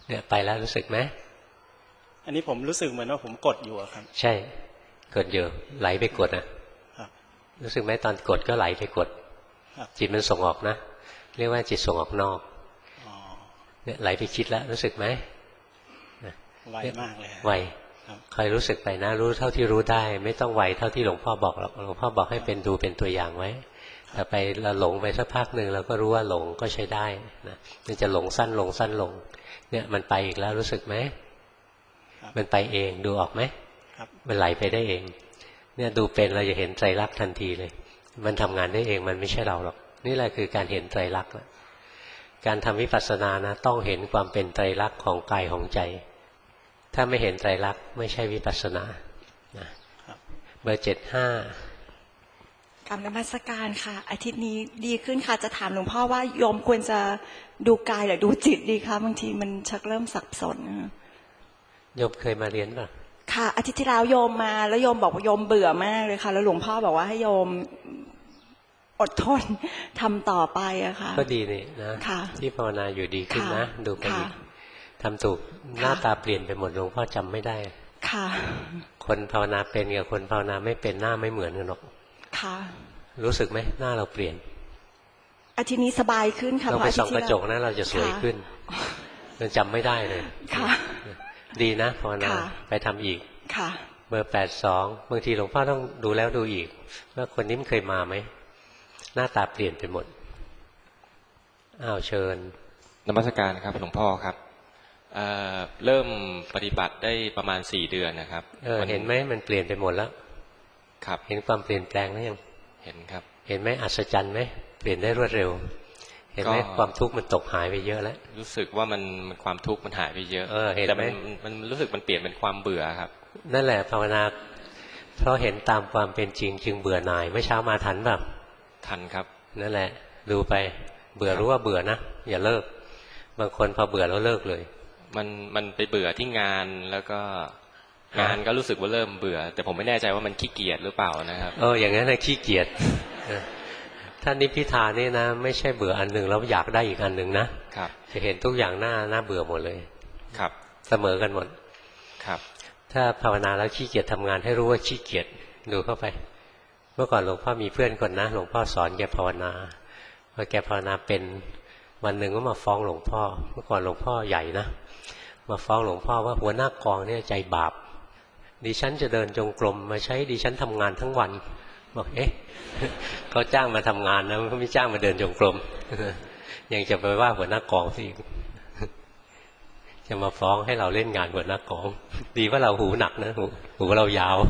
เนี่ยไปแล้วรู้สึกไหมอันนี้ผมรู้สึกเหมือนว่าผมกดอยู่ครับใช่กดอยู่ไหลไปกดนะครับรู้สึกไหมตอนกดก็ไหลไปกดจิตมันส่งออกนะเรียกว่าจิตส่งออกนอกเนี่ยไหลไปคิดแล้วรู้สึกไหมไวมากเลยไวคอยรู้สึกไปนะรู้เท่าที่รู้ได้ไม่ต้องไวเท่าที่หลวงพ่อบอกหรอกหลวงพ่อบอกให้เป็นดูเป็นตัวอย่างไว้แต่ไปเราหลงไปสักพักหนึ่งเราก็รู้ว่าหลงก็ใช้ได้นะมันจะหลงสั้นลงสั้นลงเนี่ยมันไปอีกแล้วรู้สึกไหมมันไปเองดูออกไหมมันไหลไปได้เองเนี่ยดูเป็นเราจะเห็นไตรลักษณ์ทันทีเลยมันทำงานได้เองมันไม่ใช่เราหรอกนี่แหละคือการเห็นไตรลักษณ์การทำวิปัสสนานะต้องเห็นความเป็นไตรลักษณ์ของกายของใจถ้าไม่เห็นไตรลักษณ์ไม่ใช่วิปัสสนาเบอร์เจ็ดห้ากรรมนมัสการค่ะอาทิตย์นี้ดีขึ้นค่ะจะถามหลวงพ่อว่าโยมควรจะดูกายหรือดูจิตดีคะบางทีมันชักเริ่มสับสนโยมเคยมาเรียนป่ะค่ะอาทิตย์ที่แล้วโยมมาแล้วโยมบอกว่าโยมเบื่อมากเลยค่ะแล้วหลวงพ่อบอกว่าให้โยมอดทนทำต่อไปอะค่ะก็ดีนี่นะที่ภาวนาอยู่ดีขึ้นนะดูไปอีกทำถูกหน้าตาเปลี่ยนไปหมดหลวงพ่อจำไม่ได้ค่ะคนภาวนาเป็นกับคนภาวนาไม่เป็นหน้าไม่เหมือนกันหรอกค่ะรู้สึกไหมหน้าเราเปลี่ยนอาทิตย์นี้สบายขึ้นค่ะเราไปส่องกระจกนะเราจะสวยขึ้นเราจำไม่ได้เลยค่ะดีนะภาวนาไปทำอีกค่ะเบอร์แปดสองบางทีหลวงพ่อต้องดูแล้วดูอีกว่าคนนี้มันเคยมาไหมหน้าตาเปลี่ยนไปหมดอ้าวเชิญนมัสการครับหลวงพ่อครับเอ่อเริ่มปฏิบัติได้ประมาณสี่เดือนนะครับเออเห็นไหมมันเปลี่ยนไปหมดแล้วครับเห็นความเปลี่ยนแปลงไหมยังเห็นครับเห็นไหมอัศจรรย์ไหมเปลี่ยนได้รวดเร็วเห็นไหมความทุกข์มันตกหายไปเยอะแล้วรู้สึกว่ามันความทุกข์มันหายไปเยอะเออเห็นไหมแต่มันมันรู้สึกมันเปลี่ยนเป็นความเบื่อครับนั่นแหละภาวนาเพราะเห็นตามความเป็นจริงจึงเบื่อหน่ายเมื่อเช้ามาทันแบบทันครับนั่นแหละดูไปเบื่อรู้ว่าเบื่อนะอย่าเลิกบางคนพอเบื่อแล้วเลิกเลยมันมันไปเบื่อที่งานแล้วก็งานก็รู้สึกว่าเริ่มเบื่อแต่ผมไม่แน่ใจว่ามันขี้เกียจหรือเปล่านะครับเอออย่างนั้นนะขี้เกียจท่านนิพพิทานี่นะไม่ใช่เบื่ออันหนึ่งแล้วอยากได้อีกอันหนึ่งนะครับจะเห็นทุกอย่างหน้าหน้าเบื่อหมดเลยครับเสมอกันหมดครับถ้าภาวนาแล้วขี้เกียจทำงานให้รู้ว่าขี้เกียจดูเข้าไปเมื่อก่อนหลวงพ่อมีเพื่อนคนนะหลวงพ่อสอนแกภาวนาพอแกภาวนาเป็นวันหนึ่งก็มาฟ้องหลวงพ่อเมื่อก่อนหลวงพ่อใหญ่นะมาฟ้องหลวงพ่อว่าหัวหน้ากองเนี่ยใจบาปดิฉันจะเดินจงกรมมาใช้ดิฉันทำงานทั้งวันบอกเอ๊ะเขาจ้างมาทำงานนะเขาไม่จ้างมาเดินจงกรมยังจะไปว่าหัวหน้ากองสิจะมาฟ้องให้เราเล่นงานหัวหน้ากองดีว่าเราหูหนักนะหูหูเรายาว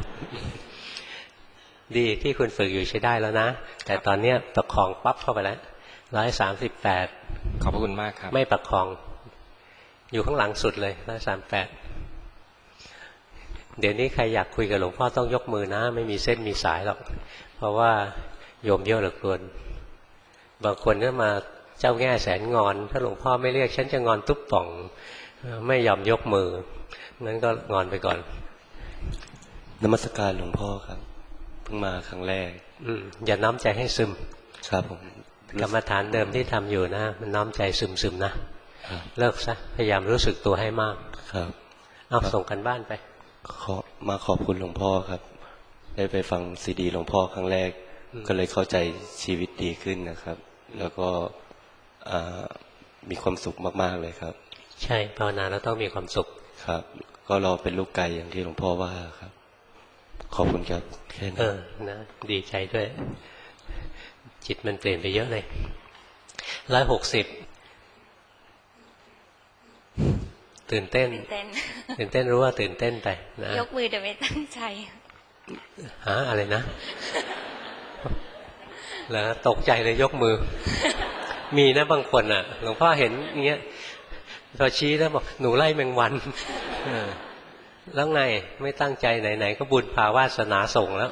ดีที่คุณฝึกอยู่ใช้ได้แล้วนะแต่ตอนนี้ประคองปั๊บเข้าไปแล้วร้อยสามสิบแปดขอบพระคุณมากครับไม่ประคองอยู่ข้างหลังสุดเลยร้อยสามแปดเดี๋ยวนี้ใครอยากคุยกับหลวงพ่อต้องยกมือนะไม่มีเส้นมีสายหรอกเพราะว่าโยมเยอะเหลือเกินบางคนก็มาเจ้าแง่แสนงอนถ้าหลวงพ่อไม่เรียกฉันจะงอนตุ๊บป่องไม่ยอมยกมืองั้นก็งอนไปก่อนนมัสการหลวงพ่อครับเพิ่งมาครั้งแรกอืมอย่าน้อมใจให้ซึมครับผมกรรมฐานเดิมที่ทำอยู่นะมันน้อมใจซึมซึมนะเลิกซะพยายามรู้สึกตัวให้มากครับเอาส่งกันบ้านไปขอมาขอบคุณหลวงพ่อครับได้ไปฟังซีดีหลวงพ่อครั้งแรกก็เลยเข้าใจชีวิตดีขึ้นนะครับแล้วก็มีความสุขมากๆเลยครับใช่ภาวนาแล้วต้องมีความสุขครับก็เราเป็นลูกไก่อย่างที่หลวงพ่อว่าครับขอบคุณครับแค่นั้นเออนะดีใจด้วยจิตมันเปลี่ยนไปเยอะเลยร้อยหกสิบตื่นเต้นตื่นเต้นรู้ว่าตื่นเต้นไปนะยกมือแต่ไม่ตั้งใจหาอะไรนะแล้วตกใจเลยยกมือมีนะบางคนอ่ะหลวงพ่อเห็นอย่างเงี้ยพอชี้แล้วบอกหนูไล่แมงวันแล้วไงไม่ตั้งใจไหนๆก็บุญพาวาสนาส่งแล้ว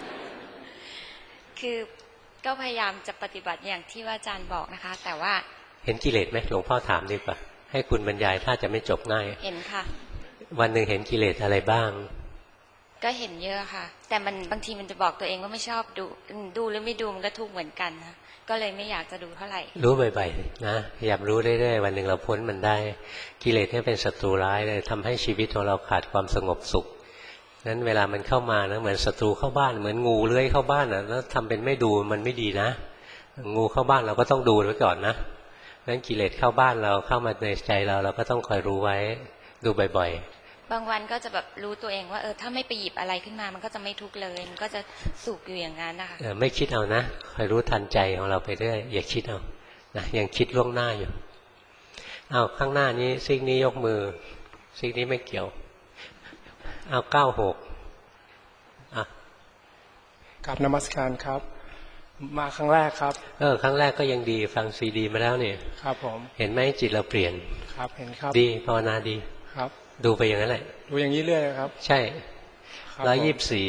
คือก็พยายามจะปฏิบัติอย่างที่ว่าอาจารย์บอกนะคะแต่ว่าเห็นกิเลสไหมหลวงพ่อถามดีกว่าให้คุณบรรยายถ้าจะไม่จบง่ายเห็นค่ะวันหนึ่งเห็นกิเลสอะไรบ้างก็เห็นเยอะค่ะแต่มันบางทีมันจะบอกตัวเองว่าไม่ชอบดูดูหรือไม่ดูมันก็ทุกข์เหมือนกันนะก็เลยไม่อยากจะดูเท่าไหร่รู้บ่อยๆนะพยายามรู้เรื่อยๆวันหนึ่งเราพ้นมันได้กิเลสเนี่ยเป็นศัตรูร้ายเลยทำให้ชีวิตของเราขาดความสงบสุขนั้นเวลามันเข้ามานะเหมือนศัตรูเข้าบ้านเหมือนงูเลื้อยเข้าบ้านอ่ะแล้วทำเป็นไม่ดูมันไม่ดีนะงูเข้าบ้านเราก็ต้องดูไว้ก่อนนะนั้นกิเลสเข้าบ้านเราเข้ามาในใจเราเราก็ต้องคอยรู้ไว้ดูบ่อยๆบางวันก็จะแบบรู้ตัวเองว่าเออถ้าไม่ไปหยิบอะไรขึ้นมามันก็จะไม่ทุกข์เลยมันก็จะสุขอยู่อย่างนั้นนะคะไม่คิดเอานะคอยรู้ทันใจของเราไปเรื่อยอย่าคิดเอานะยังคิดล่วงหน้าอยู่เอาข้างหน้านี้ซีกนี้ยกมือซีกนี้ไม่เกี่ยวเอาเก้าหกอ่ะกราบนมัสการครับมาครั้งแรกครับเออครั้งแรกก็ยังดีฟังซีดีมาแล้วนี่ครับผมเห็นไหมจิตเราเปลี่ยนครับเห็นครับดีภาวนาดีครับดูไปอย่างนั้นแหละดูอย่างนี้เรื่อยครับใช่ร้อยยี่สิบสี่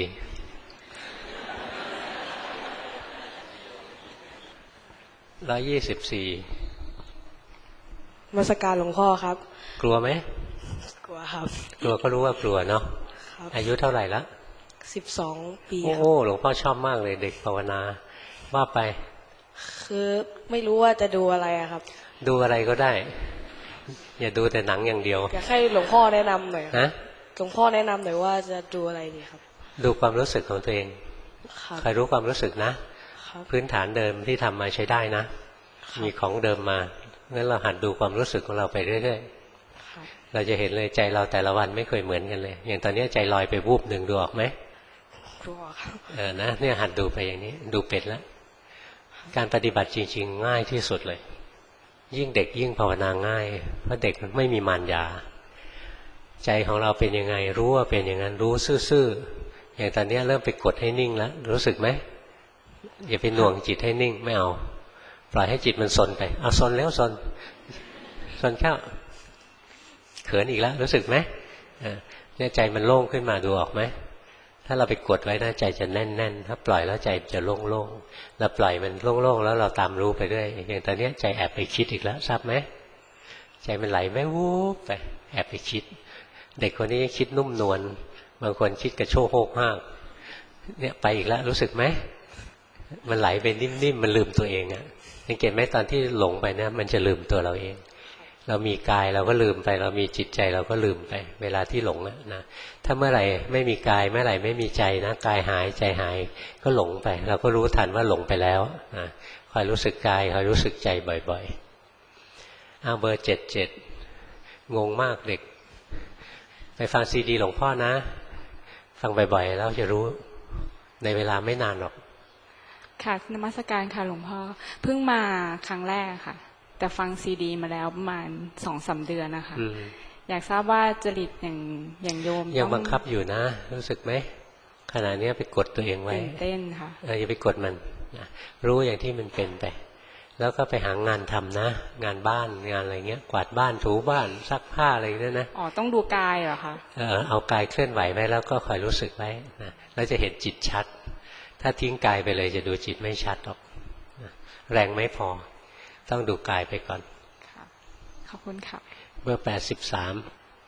ร้อยยี่สิบสี่นมัสการหลวงพ่อครับกลัวไหมกลัวครับกลัวก็รู้ว่ากลัวเนาะอายุเท่าไหร่ละสิบสองปีโอ้หลวงพ่อชอบมากเลยเด็กภาวนาว่าไปคือไม่รู้ว่าจะดูอะไรครับดูอะไรก็ได้อย่าดูแต่หนังอย่างเดียวอยากให้หลวงพ่อแนะนำหน่อยนะหลวงพ่อแนะนำหน่อยว่าจะดูอะไรดีครับดูความรู้สึกของตัวเองใครรู้ความรู้สึกนะพื้นฐานเดิมที่ทำมาใช้ได้นะมีของเดิมมางั้นเราหัดดูความรู้สึกของเราไปเรื่อยๆเราจะเห็นเลยใจเราแต่ละวันไม่เคยเหมือนกันเลยอย่างตอนนี้ใจลอยไปวูบหนึ่งดูออกไหมดูออกครับเออนะเนี่ยหัดดูไปอย่างนี้ดูเป็ดแล้วการปฏิบัติจริงๆง่ายที่สุดเลยยิ่งเด็กยิ่งภาวนาง่ายเพราะเด็กมันไม่มีมารยาใจของเราเป็นยังไงรู้ว่าเป็นอย่างนั้นรู้ซื่อๆอย่างตอนนี้เริ่มไปกดให้นิ่งแล้วรู้สึกไหมอย่าไปหน่วงจิตให้นิ่งไม่เอาปล่อยให้จิตมันซนไปเอาซนแล้วซนซนเข้าเขินอีกแล้วรู้สึกไหมเนี่ยใจมันโล่งขึ้นมาดูออกไหมถ้าเราไปกดไว้นะใจจะแน่นๆถ้าปล่อยแล้วใจจะโล่งๆเราปล่อยมันโล่งๆแล้วเราตามรู้ไปเรื่อยอย่างตอนนี้ใจแอบไปคิดอีกแล้วทราบไหมใจมันไหลไม่วูบไปแอบไปคิดเด็กคนนี้คิดนุ่มนวลบางคนคิดกระโชกโฮกห้างเนี่ยไปอีกแล้วรู้สึกไหมมันไหลไปนิ่มๆมันลืมตัวเองอ่ะสังเกตไหมตอนที่หลงไปเนี่ยมันจะลืมตัวเราเองเรามีกายเราก็ลืมไปเรามีจิตใจเราก็ลืมไปเวลาที่หลงนะนะถ้าเมื่อไหร่ไม่มีกายเมื่อไหร่ไม่มีใจนะกายหายใจหายก็หลงไปเราก็รู้ทันว่าหลงไปแล้วนะคอยรู้สึกกายคอยรู้สึกใจบ่อยๆเอาเบอร์เจ็ดเจ็ดงงมากเด็กไปฟังซีดีหลวงพ่อนะฟังบ่อยๆแล้วจะรู้ในเวลาไม่นานหรอกค่ะนมัสการค่ะหลวงพ่อเพิ่งมาครั้งแรกค่ะแต่ฟังซีดีมาแล้วประมาณสองสามเดือนนะคะอยากทราบว่าจริตอย่างอย่างโยมยังบังคับอยู่นะรู้สึกไหมขณะนี้ไปกดตัวเองไว้ตื่นเต้นค่ะเอออย่าไปกดมันรู้อย่างที่มันเป็นไปแล้วก็ไปหางานทำนะงานบ้านงานอะไรเงี้ยกวาดบ้านถูบ้านซักผ้าอะไรนั่นนะอ๋อต้องดูกายเหรอคะเออเอากายเคลื่อนไหวไว้แล้วก็คอยรู้สึกไว้นะแล้วจะเห็นจิตชัดถ้าทิ้งกายไปเลยจะดูจิตไม่ชัดหรอกแรงไม่พอต้องดูกายไปก่อนขอบคุณค่ะเบอร์แปดสิบสาม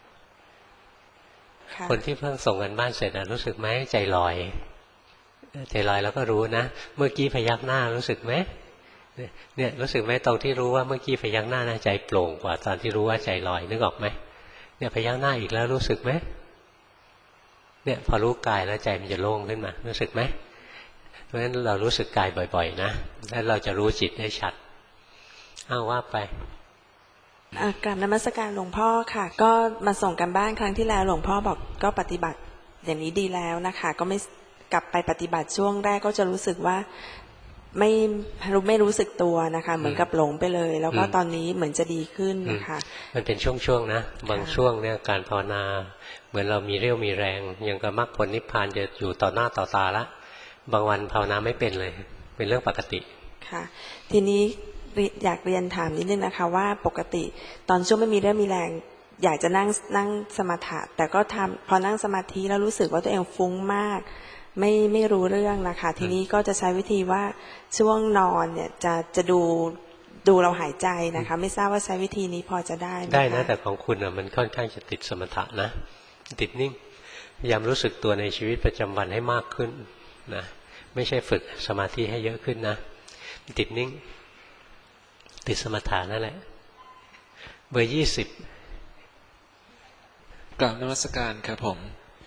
คนที่เพิ่งส่งกันบ้านเสร็จรู้สึกไหมใจลอยใจลอยแล้วก็รู้นะเมื่อกี้พยักหน้ารู้สึกไหมเนี่ยรู้สึกไหมตรงที่รู้ว่าเมื่อกี้พยักหน้านะใจโปร่งกว่าตอนที่รู้ว่าใจลอยนึกออกไหมเนี่ยพยักหน้าอีกแล้วรู้สึกไหมเนี่ยพอรู้กายแล้วใจมันจะโล่งขึ้นมารู้สึกไหมเพราะฉะนั้นเรารู้สึกกายบ่อยๆนะแล้วเราจะรู้จิตได้ชัดอ้าวว่าไปกราบนมัสการหลวงพ่อค่ะก็มาส่งกันบ้านครั้งที่แล้วหลวงพ่อบอกก็ปฏิบัติอย่างนี้ดีแล้วนะคะก็ไม่กลับไปปฏิบัติช่วงแรกก็จะรู้สึกว่าไม่รู้ไม่รู้สึกตัวนะคะเหมือนกับหลงไปเลยแล้วก็ตอนนี้เหมือนจะดีขึ้นนะคะมันเป็นช่วงๆนะบางช่วงเนี่ยการภาวนาเหมือนเรามีเรี่ยวมีแรงอย่างกับมรรคผลนิพพานจะอยู่ต่อหน้าต่อตาละบางวันภาวนาไม่เป็นเลยเป็นเรื่องปกติค่ะทีนี้อยากเรียนถามนิดนึงนะคะว่าปกติตอนช่วงไม่มีเรี่ยวมีแรงอยากจะนั่งนั่งสมาธิแต่ก็ทำพอนั่งสมาธิแล้วรู้สึกว่าตัวเองฟุ้งมากไม่ไม่รู้เรื่องนะคะทีนี้ก็จะใช้วิธีว่าช่วงนอนเนี่ยจะจะดูดูเราหายใจนะคะไม่ทราบว่าใช้วิธีนี้พอจะได้ไหมได้นะแต่ของคุณอ่ะมันค่อนข้างจะติดสมถะนะติดนิ่งพยายามรู้สึกตัวในชีวิตประจำวันให้มากขึ้นนะไม่ใช่ฝึกสมาธิให้เยอะขึ้นนะติดนิ่งติดสมถะนั่นแหละเบอร์ยี่สิบกราบนมัสการครับผม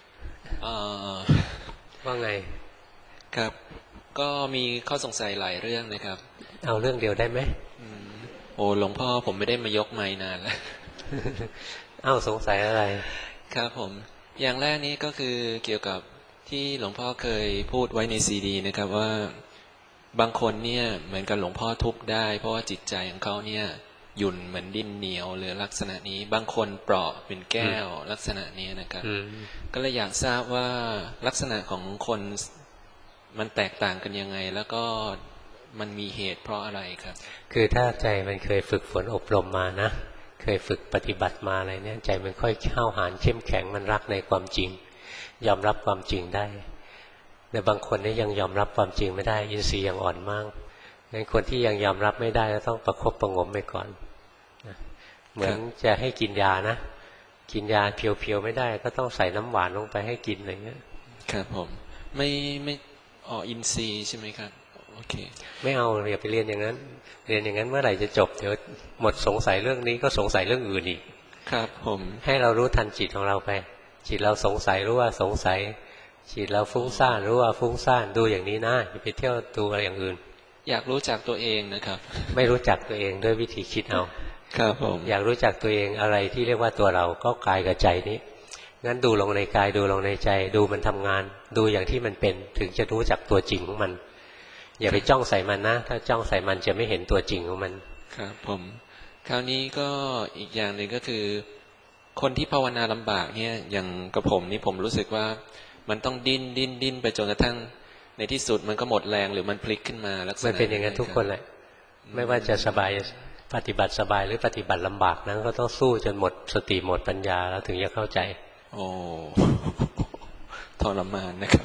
ว่าไงครับก็มีข้อสงสัยหลายเรื่องนะครับเอาเรื่องเดียวได้ไหมโอ้หลวงพ่อผมไม่ได้มายกไม้นานแล้วเอ้าสงสัยอะไรครับผมอย่างแรกนี้ก็คือเกี่ยวกับที่หลวงพ่อเคยพูดไว้ในซีดีนะครับว่าบางคนเนี่ยเหมือนกับหลวงพ่อทุบได้เพราะว่าจิตใจของเขาเนี่ยหยุ่นเหมือนดินเหนียวหรือลักษณะนี้บางคนเปราะเป็นแก้วลักษณะนี้นะครับก็เลยอยากทราบว่าลักษณะของคนมันแตกต่างกันยังไงแล้วก็มันมีเหตุเพราะอะไรครับคือถ้าใจมันเคยฝึกฝนอบรมมานะเคยฝึกปฏิบัติมาอะไรเนี่ยใจมันค่อยเข้าหานเข้มแข็งมันรักในความจริงยอมรับความจริงได้แต่บางคนนี่ยังยอมรับความจริงไม่ได้อินทรีย์ยังอ่อนมากงั้นคนที่ยังยอมรับไม่ได้ก็ต้องประคบประงมไปก่อนเหมือนจะให้กินยานะกินยาเพียวๆไม่ได้ก็ต้องใส่น้ำหวานลงไปให้กินอะไรเงี้ยครับผมไม่ไม่อ๋ออินทรีย์ใช่ไหมครับโอเคไม่เอาอย่าไปเรียนอย่างนั้นเรียนอย่างนั้นเมื่อไหร่จะจบเดี๋ยวหมดสงสัยเรื่องนี้ก็สงสัยเรื่องอื่นอีกครับผมให้เรารู้ทันจิตของเราไปจิตเราสงสัยรู้ว่าสงสัยจิตเราฟุ้งซ่านรู้ว่าฟุ้งซ่านดูอย่างนี้นะอย่าไปเที่ยวดูอะไรอย่างอื่นอยากรู้จักตัวเองนะครับไม่รู้จักตัวเองด้วยวิธีคิดเอาครับผมอยากรู้จักตัวเองอะไรที่เรียกว่าตัวเราก็กายกับใจนี้งั้นดูลงในกายดูลงในใจดูมันทำงานดูอย่างที่มันเป็นถึงจะรู้จักตัวจริงของมันอย่าไปจ้องใส่มันนะถ้าจ้องใส่มันจะไม่เห็นตัวจริงของมันครับผมคราวนี้ก็อีกอย่างหนึ่งก็คือคนที่ภาวนาลำบากเนี่ยอย่างกับผมนี่ผมรู้สึกว่ามันต้องดิ้นดิ้นดิ้นไปจนกระทั่งในที่สุดมันก็หมดแรงหรือมันพลิกขึ้นมาลักษณะมันเป็นอย่างนั้นทุกคนแหละไม่ว่าจะสบายปฏิบัติสบายหรือปฏิบัติลำบากนั้นก็ต้องสู้จนหมดสติหมดปัญญาแล้วถึงจะเข้าใจโอ้ทรมานนะครับ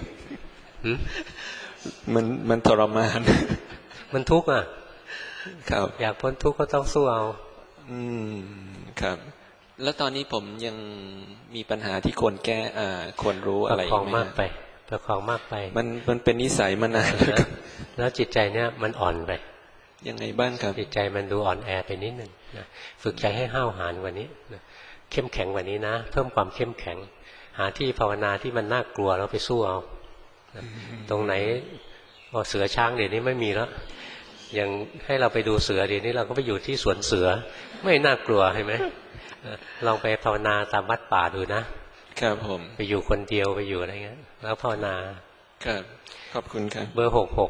มันมันทรมานมันทุกข์อ่ะครับอยากพ้นทุกข์ก็ต้องสู้เอาอืมครับแล้วตอนนี้ผมยังมีปัญหาที่ควรแก้อ่าควรรู้อะไรประคองมากไปประคองมากไปมันมันเป็นนิสัยมานานแล้วจิตใจเนี่ยมันอ่อนไปยังไงบ้างครับจิตใจมันดูอ่อนแอไปนิดหนึ่งนะฝึกใจให้ห้าวหาญกว่านี้นะเข้มแข็งกว่านี้นะเพิ่มความเข้มแข็งหาที่ภาวนาที่มันน่ากลัวแล้วไปสู้เอาตรงไหนเสือช้างเดี๋ยวนี้ไม่มีแล้วยังให้เราไปดูเสือเดี๋ยวนี้เราก็ไปอยู่ที่สวนเสือไม่น่ากลัวเห็นไหมลองไปภาวนาตามวัดป่าดูนะครับผมไปอยู่คนเดียวไปอยู่อะไรเงี้ยแล้วภาวนาครับขอบคุณครับเบอร์หกหก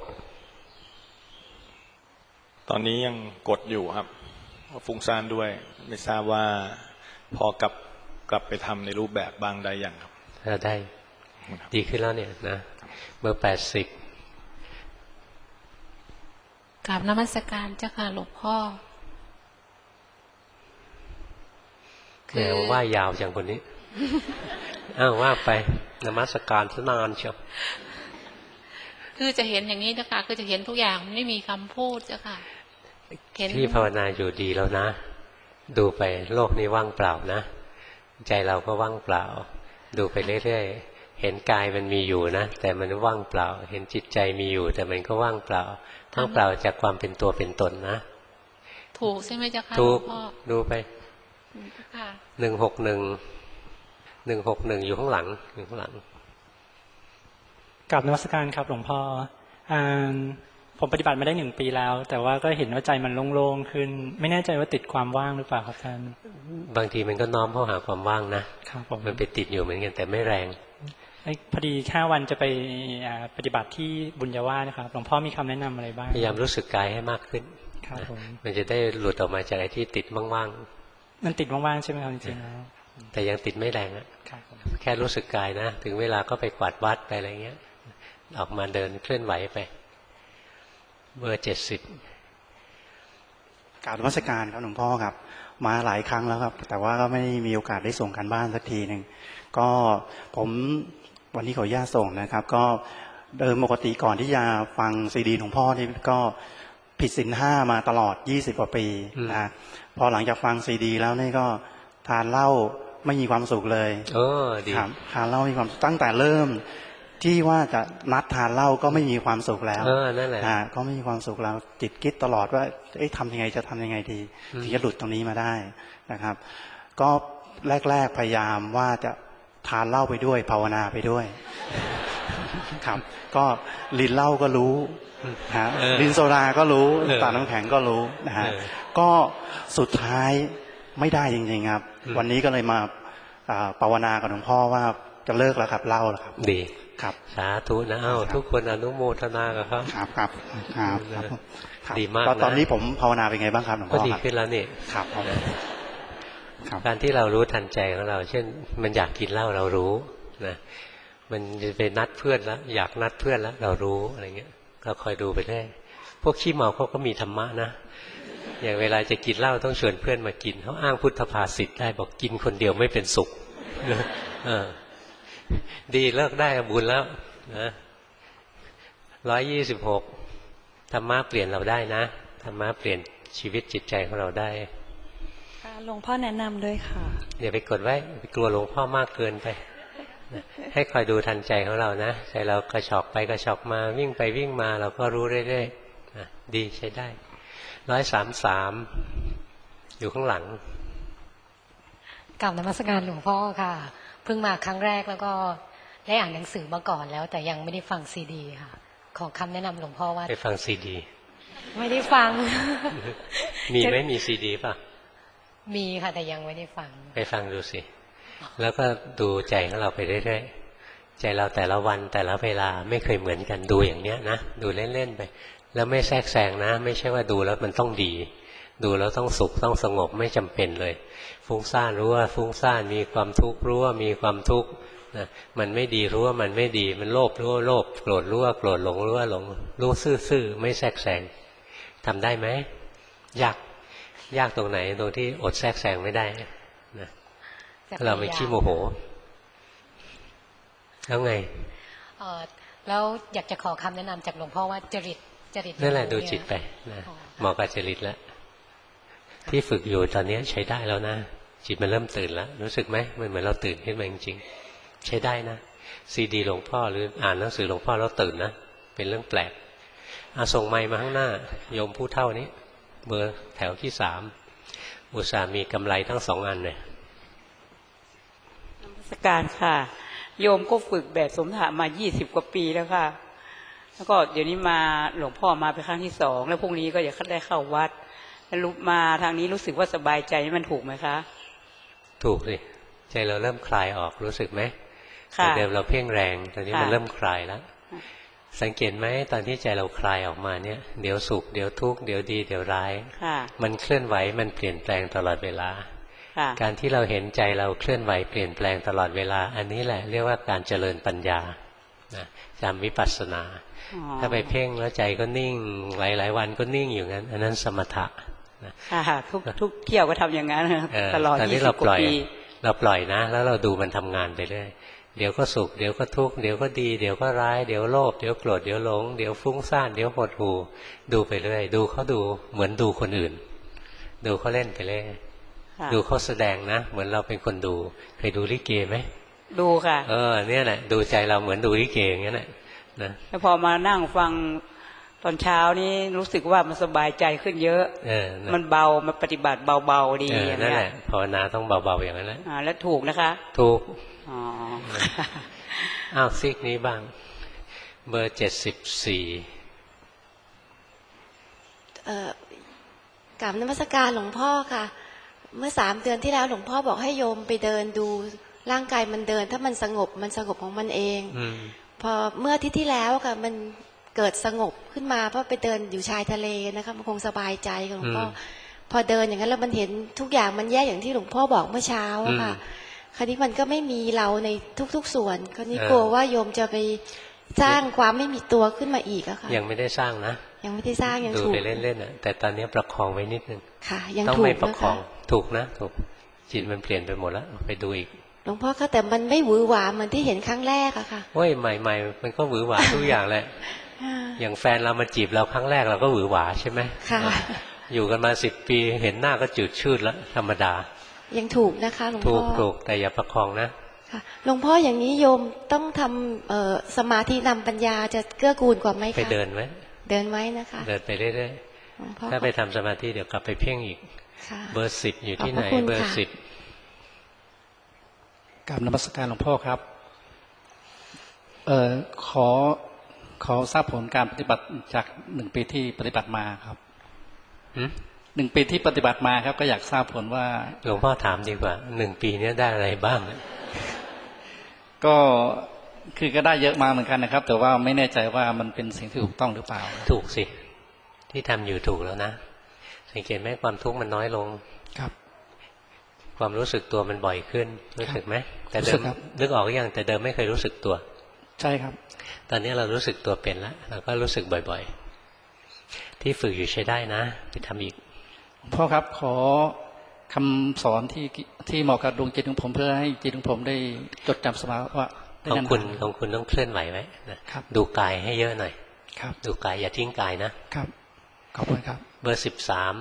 ตอนนี้ยังกดอยู่ครับฟุ้งซ่านด้วยไม่ทราบว่าพอกลับกลับไปทำในรูปแบบบางใดอย่างครับได้ดีขึ้นแล้วเนี่ยนะเบอร์แปดสิบกราบนมัสการเจ้าค่ะหลวงพ่อคือว่ายาวจังคนนี้อ้าวว่าไปนมัสการซะนานเชียวคือจะเห็นอย่างนี้เจ้าค่ะคือจะเห็นทุกอย่างไม่มีคำพูดเจ้าค่ะที่ภาวนาอยู่ดีแล้วนะดูไปโลกนี้ว่างเปล่านะใจเราก็ว่างเปล่าดูไปเรื่อยๆเห็นกายมันมีอยู่นะแต่มันว่างเปล่าเห็นจิตใจมีอยู่แต่มันก็ว่างเปล่าว่างเปล่าจากความเป็นตัวเป็นตนนะถูกใช่ไหมเจ้าค่ะถูกดูไปหนึ่งหกหนึ่งหนึ่งหกหนึ่งอยู่ข้างหลังอยู่ข้างหลังกราบนมัสการครับหลวงพ่อผมปฏิบัติมาได้หนึ่งปีแล้วแต่ว่าก็เห็นว่าใจมันโล่งๆขึ้นไม่แน่ใจว่าติดความว่างหรือเปล่าครับท่านบางทีมันก็น้อมเข้าหาความว่างนะครับมันไปติดอยู่เหมือนกันแต่ไม่แรงพอดีห้าวันจะไปปฏิบัติที่บุญญาวาสนะครับหลวงพ่อมีคำแนะนำอะไรบ้างพยายามรู้สึกกายให้มากขึ้นครับผมมันจะได้หลุดออกมาจากไอ้ที่ติดว่างๆมันติดว่างๆใช่ไหมครับจริงๆแล้วแต่ยังติดไม่แรงอะแค่รู้สึกกายนะถึงเวลาก็ไปกวาดวัดไปอะไรเงี้ยออกมาเดินเคลื่อนไหวไปเบอร์เจ็ดสิบกราบนมัสการครับหลวงพ่อครับมาหลายครั้งแล้วครับแต่ว่าก็ไม่มีโอกาสได้ส่งการบ้านสักทีหนึ่งก็ผมวันนี้ขออนุญาตส่งนะครับก็เดิมปกติก่อนที่จะฟังซีดีหลวงพ่อนี่ก็ผิดศีลห้ามาตลอดยี่สิบกว่าปีนะพอหลังจากฟังซีดีแล้วนี่ก็ทานเหล้าไม่มีความสุขเลยเออดีครับทานเหล้ามีความตั้งแต่เริ่มที่ว่าจะนัดทานเหล้าก็ไม่มีความสุขแล้วเออนั่นแหละอ่าก็ไม่มีความสุขแล้วจิตคิดตลอดว่าเอ๊ะทำยังไงจะทำยังไงดีถึงจะหลุดตรงนี้มาได้นะครับก็แรกๆพยายามว่าจะทานเหล้าไปด้วยภาวนาไปด้วยครับก็ลินเหล้าก็รู้ฮะลินโซดาก็รู้ตาน้ำแข็งก็รู้นะฮะก็สุดท้ายไม่ได้จริงๆครับวันนี้ก็เลยมาภาวนากับหลวงพ่อว่าจะเลิกแล้วครับเหล้าแล้วครับดีครับสาธุนะเอ้าทุกคนอนุโมทนากับเขาครับครับครับดีมากตอนนี้ผมภาวนาเป็นไงบ้างครับหลวงพ่อก็ดีขึ้นแล้วนี่ครับการที่เรารู้ทันใจของเราเช่นมันอยากกินเหล้าเรารู้นะมันจะไปนัดเพื่อนแล้วอยากนัดเพื่อนแล้วเรารู้อะไรเงี้ยเราคอยดูไปได้พวกขี้เมาเขาก็มีธรรมะนะอย่างเวลาจะกินเหล้าต้องชวนเพื่อนมากินเขาอ้างพุทธภาษิตได้บอกกินคนเดียวไม่เป็นสุขดีเลิกได้บุญแล้วนะร้อยยี่สิบหกธรรมะเปลี่ยนเราได้นะธรรมะเปลี่ยนชีวิตจิตใจของเราได้หลวงพ่อแนะนำด้วยค่ะอย่าไปกดไว้ไปกลัวหลวงพ่อมากเกินไปให้คอยดูทันใจของเรานะใจเรากระชอกไปกระชอกมาวิ่งไปวิ่งมาเราก็รู้เรื่อยๆดีใช้ได้ร้อยสามสามอยู่ข้างหลังกราบนมัสการหลวงพ่อค่ะเพิ่งมาครั้งแรกแล้วก็ได้อ่านหนังสือมาก่อนแล้วแต่ยังไม่ได้ฟังซีดีค่ะขอคำแนะนำหลวงพ่อว่าไปฟังซีดีไม่ได้ฟังมีไหมมีซีดีป่ะมีค่ะแต่ยังไม่ได้ฟังไปฟังดูสิแล้วก็ดูใจของเราไปเรื่อยๆใจเราแต่ละวันแต่ละเวลาไม่เคยเหมือนกันดูอย่างเนี้ยนะดูเล่นๆไปแล้วไม่แทรกแซงนะไม่ใช่ว่าดูแล้วมันต้องดีดูแล้วต้องสุขต้องสงบไม่จำเป็นเลยฟุ้งซ่านรู้ว่าฟุ้งซ่านมีความทุกข์รู้ว่ามีความทุกข์นะมันไม่ดีรู้ว่ามันไม่ดีมันโลภรู้ว่าโลภโกรธรู้ว่าโกรธหลงรู้ว่าหลงรู้ซื่อๆไม่แทรกแซงทำได้ไหมยากยากตรงไหนตรงที่อดแทรกแซงไม่ได้นะเราไม่ขี้โมโหแล้วไงเออแล้วอยากจะขอคำแนะนำจากหลวงพ่อว่าจริตจริตนั่นแหละดูจิตไปนะเหมาะกับจริตแล้วที่ฝึกอยู่ตอนนี้ใช้ได้แล้วนะจิตมันเริ่มตื่นแล้วรู้สึกไหมมันเหมือนเราตื่นขึ้นมาจริงๆใช้ได้นะซีดีหลวงพ่อหรืออ่านหนังสือหลวงพ่อแล้วตื่นนะเป็นเรื่องแปลกเอาส่งไมค์มาข้างหน้าโยมผู้เท่านี้เบอร์แถวที่สามอุตส่าห์มีกำไรทั้งสองอันเลยนมัสการค่ะโยมก็ฝึกแบบสมถะมายี่สิบกว่าปีแล้วค่ะแล้วก็เดี๋ยวนี้มาหลวงพ่อมาเป็นครั้งที่สองแล้วพรุ่งนี้ก็อยากได้เข้าวัดแล้วมาทางนี้รู้สึกว่าสบายใจมันถูกไหมคะถูกสิใจเราเริ่มคลายออกรู้สึกไหมแต่เดิมเราเพ่งแรงตอนนี้มันเริ่มคลายแล้วสังเกตไหมตอนที่ใจเราคลายออกมาเนี่ยเดี๋ยวสุขเดี๋ยวทุกข์เดี๋ยวดีเดี๋ยวร้ายมันเคลื่อนไหวมันเปลี่ยนแปลงตลอดเวลาการที่เราเห็นใจเราเคลื่อนไหวเปลี่ยนแปลงตลอดเวลาอันนี้แหละเรียกว่าการเจริญปัญญาจำวิปัสสนาถ้าไปเพ่งแล้วใจก็นิ่งหลายๆวันก็นิ่งอยู่งั้นอันนั้นสมถะค่ะทุกทุกเที่ยวก็ทำอย่างนั้นตลอดยี่สิบกว่าปีเราปล่อยนะแล้วเราดูมันทำงานไปเรื่อยเดี๋ยวก็สุขเดี๋ยวก็ทุกข์เดี๋ยวก็ดีเดี๋ยวก็ร้ายเดี๋ยวโลภเดี๋ยวโกรธเดี๋ยวหลงเดี๋ยวฟุ้งซ่านเดี๋ยวหดหู่ดูไปเรื่อยดูเขาดูเหมือนดูคนอื่นดูเขาเล่นไปเรื่อยดูเขาแสดงนะเหมือนเราเป็นคนดูเคยดูลิเกไหมดูค่ะเออเนี่ยแหละดูใจเราเหมือนดูลิเกอย่างนั้นแหละนะแล้วพอมานั่งฟังตอนเช้านี้รู้สึกว่ามันสบายใจขึ้นเยอะเออมันเบามันปฏิบัติเบาๆดีอย่างนั้นแหละภาวนาต้องเบาๆอย่างนั้นแหละอ่าแล้วถูกนะคะถูกอ๋ออ้าวซิกนี้บ้างเบอร์เจ็ดสิบสี่เอ่อกราบนมัสการหลวงพ่อค่ะเมื่อสามเดือนที่แล้วหลวงพ่อบอกให้โยมไปเดินดูร่างกายมันเดินถ้ามันสงบมันสงบของมันเองพอเมื่ออาทิตย์ที่แล้วค่ะมันเกิดสงบขึ้นมาเพราะไปเดินอยู่ชายทะเลนะคะมันคงสบายใจหลวงพ่อพอเดินอย่างนั้นแล้วมันเห็นทุกอย่างมันแย่อย่างที่หลวงพ่อบอกเมื่อเช้าค่ะคราวนี้มันก็ไม่มีเราในทุกๆส่วนคราวนี้กลัวว่าโยมจะไปสร้างความไม่มีตัวขึ้นมาอีกอะค่ะยังไม่ได้สร้างนะยังไม่ได้สร้างยังถูกดูไปเล่นๆอะแต่ตอนนี้ประคองไว้นิดนึงค่ะยังถูกต้องไม่ประคองถูกนะถูกจิตมันเปลี่ยนไปหมดแล้วไปดูอีกหลวงพ่อคะแต่มันไม่หวือหวาเหมือนที่เห็นครั้งแรกอะค่ะโอ้ยใหม่ๆมันก็หวือหวาทุกอย่างแหละอย่างแฟนเรามาจีบเราครั้งแรกเราก็หวือหวาใช่ไหมค่ะอยู่กันมาสิบปีเห็นหน้าก็จืดชืดแล้วธรรมดายังถูกนะคะหลวงพ่อถูกถูกแต่อย่าประคองนะค่ะหลวงพ่ออย่างนี้โยมต้องทำเอ่อสมาธินำปัญญาจะเกื้อกูลกว่าไหมคะไปเดินไว้เดินไว้นะคะเดินไปเรื่อยๆถ้าไปทำสมาธิเดี๋ยวกลับไปเพ่งอีกเบอร์สิบอยู่ที่ไหนเบอร์สิบกราบนมัสการหลวงพ่อครับเอ่อขอขอทราบผลการปฏิบัติจากหนึ่งปีที่ปฏิบัติมาครับหนึ่งปีที่ปฏิบัติมาครับก็อยากทราบผลว่าหลวงพ่อถามดีกว่าหนึ่งปีนี้ได้อะไรบ้างก็คือก็ได้เยอะมาเหมือนกันนะครับแต่ว่าไม่แน่ใจว่ามันเป็นสิ่งที่ถูกต้องหรือเปล่าถูกสิที่ทำอยู่ถูกแล้วนะสังเกตไหมความทุกข์มันน้อยลงครับความรู้สึกตัวมันบ่อยขึ้นรู้สึกไหมแต่เดิมนึกออกหรือยังแต่เดิมไม่เคยรู้สึกตัวใช่ครับตอนนี้เรารู้สึกตัวเป็นแล้วเราก็รู้สึกบ่อยๆที่ฝึกอยู่ใช้ได้นะไปทำอีกพ่อครับขอคำสอนที่ที่เหมาะกับดวงจิตของผมเพื่อให้จิตของผมได้จดจำสมาว่าของคุณของคุณต้องเคลื่อนไหวไว้นะครับดูกายให้เยอะหน่อยครับดูกายอย่าทิ้งกายนะครับขอบคุณครับเบอร์สิบสาม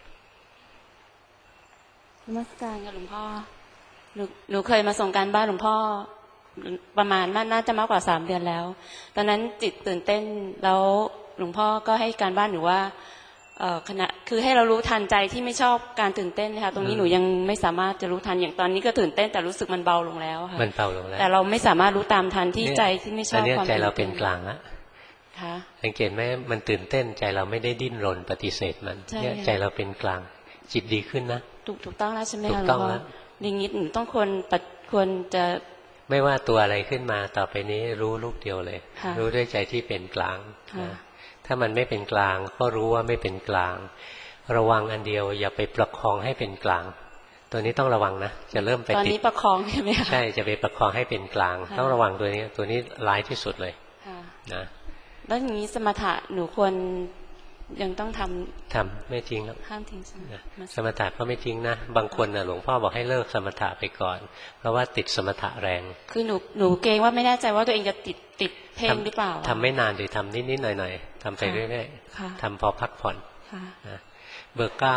นมัสการค่ะหลวงพ่อหนูหนูเคยมาส่งการบ้านหลวงพ่อประมาณน่าจะมากกว่าสามเดือนแล้วตอนนั้นจิตตื่นเต้นแล้วหลวงพ่อก็ให้การบ้านหนูว่าขณะคือให้เรารู้ทันใจที่ไม่ชอบการตื่นเต้นนะคะตรงนี้หนูยังไม่สามารถจะรู้ทันอย่างตอนนี้ก็ตื่นเต้นแต่รู้สึกมันเบาลงแล้วค่ะมันเบาลงแล้วแต่เราไม่สามารถรู้ตามทันที่ใจที่ไม่ชอบความใจเราเป็นกลางละค่ะสังเกตไหมมันตื่นเต้นใจเราไม่ได้ดิ้นรนปฏิเสธมันเนี่ยใจเราเป็นกลางจิตดีขึ้นนะถูกถูกต้องแล้วใช่ไหมคะถูกต้องแล้วอย่างนี้หนูต้องควรควรจะไม่ว่าตัวอะไรขึ้นมาต่อไปนี้รู้ลูกเดียวเลยรู้ด้วยใจที่เป็นกลางถ้ามันไม่เป็นกลางก็รู้ว่าไม่เป็นกลางระวังอันเดียวอย่าไปประคองให้เป็นกลางตัวนี้ต้องระวังนะจะเริ่มไปติดตอนนี้ประคองใช่ไหมคะใช่จะไปประคองให้เป็นกลางต้องระวังตัวนี้ตัวนี้ร้ายที่สุดเลยนะแล้วอย่างนี้สมถะหนูควรยังต้องทำทำไม่ทิ้งแล้วห้ามทิ้งสมถะก็ไม่ทิ้งนะบางคนน่ะหลวงพ่อบอกให้เลิกสมถะไปก่อนเพราะว่าติดสมถะแรงคือหนูหนูเกรงว่าไม่แน่ใจว่าตัวเองจะติดติดเพ่งหรือเปล่าทำไม่นานหรือทำนิดๆหน่อยๆทำไปเรื่อยๆทำพอพักผ่อนนะเบอร์เก้า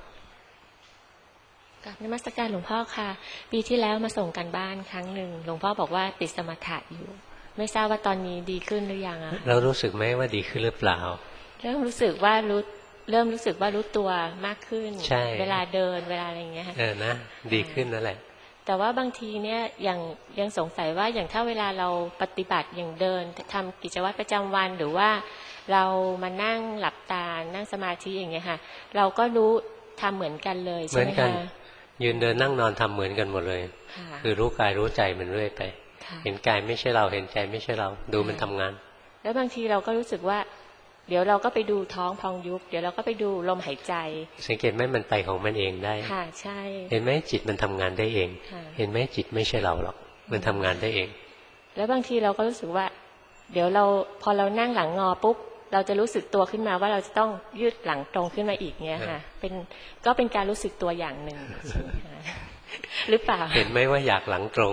กับนมัสการหลวงพ่อค่ะปีที่แล้วมาส่งกันบ้านครั้งหนึ่งหลวงพ่อบอกว่าติดสมถะอยู่ไม่ทราบว่าตอนนี้ดีขึ้นหรือยังอะเรารู้สึกไหมว่าดีขึ้นหรือเปล่าเริ่มรู้สึกว่ารู้เริ่มรู้สึกว่ารู้ตัวมากขึ้นเวลาเดินเวลาอะไรอย่างเงี้ยเออนะดีขึ้นนั่นแหละแต่ว่าบางทีเนี่ยยังยังสงสัยว่าอย่างถ้าเวลาเราปฏิบัติอย่างเดินทำกิจวัตรประจำวันหรือว่าเรามานั่งหลับตานั่งสมาธิอย่างเงี้ยค่ะเราก็รู้ทำเหมือนกันเลยใช่ไหมคะยืนเดินนั่งนอนทำเหมือนกันหมดเลยคือรู้กายรู้ใจมันเรื่อยไปเห็นกายไม่ใช่เราเห็นใจไม่ใช่เราดูมันทำงานแล้วบางทีเราก็รู้สึกว่าเดี๋ยวเราก็ไปดูท้องพองยุบเดี๋ยวเราก็ไปดูลมหายใจสังเกตไหมมันไปของมันเองได้ค่ะใช่เห็นไหมจิตมันทำงานได้เองเห็นไหมจิตไม่ใช่เราหรอกมันทำงานได้เองแล้วบางทีเราก็รู้สึกว่าเดี๋ยวเราพอเรานั่งหลังงอปุ๊บเราจะรู้สึกตัวขึ้นมาว่าเราจะต้องยืดหลังตรงขึ้นมาอีกเนี้ยค่ะเป็นก็เป็นการรู้สึกตัวอย่างหนึ่งหรือเปล่าเห็นไหมว่าอยากหลังตรง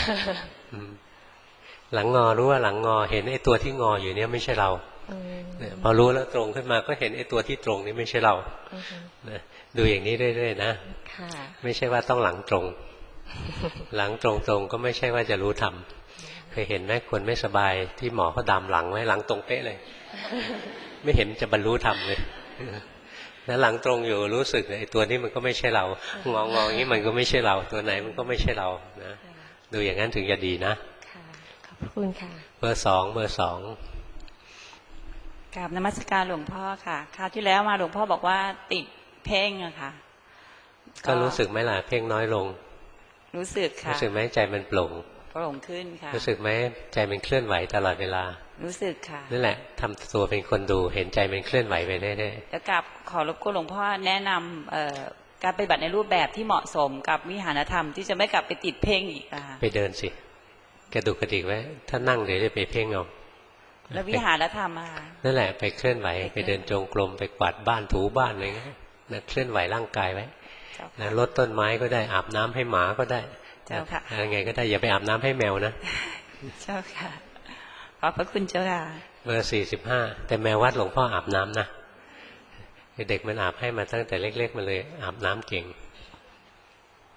หลังงอรู้ว่าหลังงอเห็นไอ้ตัวที่งออยู่เนี้ยไม่ใช่เราพอรู้แล้วตรงขึ้นมาก็เห็นไอ้ตัวที่ตรงนี้ไม่ใช่เราดูอย่างนี้เรื่อยๆนะไม่ใช่ว่าต้องหลังตรงหลังตรงๆก็ไม่ใช่ว่าจะรู้ทำเคยเห็นไหมคนไม่สบายที่หมอเขาดามหลังไว้หลังตรงเป๊ะเลยไม่เห็นจะบรรลุธรรมเลยแล้วหลังตรงอยู่รู้สึกไอ้ตัวนี้มันก็ไม่ใช่เรางองๆอย่างนี้มันก็ไม่ใช่เราตัวไหนมันก็ไม่ใช่เรานะดูอย่างนั้นถึงจะดีนะขอบคุณค่ะเบอร์สองเบอร์สองกราบนมัสการหลวงพ่อค่ะคราวที่แล้วมาหลวงพ่อบอกว่าติดเพ่งอะค่ะก็รู้สึกไหมล่ะเพ่งน้อยลงรู้สึกค่ะรู้สึกไหมใจมันโปร่งโปร่งขึ้นค่ะรู้สึกไหมใจมันเคลื่อนไหวตลอดเวลารู้สึกค่ะนั่นแหละทำตัวเป็นคนดูเห็นใจมันเคลื่อนไหวไปเรื่อยๆแล้วกับขอรบกวนหลวงพ่อแนะนำการปฏิบัติในรูปแบบที่เหมาะสมกับวิหารธรรมที่จะไม่กลับไปติดเพ่งอีกค่ะไปเดินสิกระดุกกระดิกไว้ถ้านั่งเดี๋ยวจะไปเพ่งเอาแล้ววิหารธรรมอะนั่นแหละไปเคลื่อนไหวไปเดินจงกรมไปกวาดบ้านถูบ้านอะไรเงี้ยนะเคลื่อนไหวร่างกายไว้นะรดต้นไม้ก็ได้อาบน้ำให้หมาก็ได้เจ้าค่ะอะไรไงก็ได้อย่าไปอาบน้ำให้แมวนะเจ้าค่ะขอบพระคุณเจ้าค่ะเบอร์สี่สิบห้าแต่แมววัดหลวงพ่ออาบน้ำนะเด็กมันอาบให้มาตั้งแต่เล็กๆมาเลยอาบน้ำเก่ง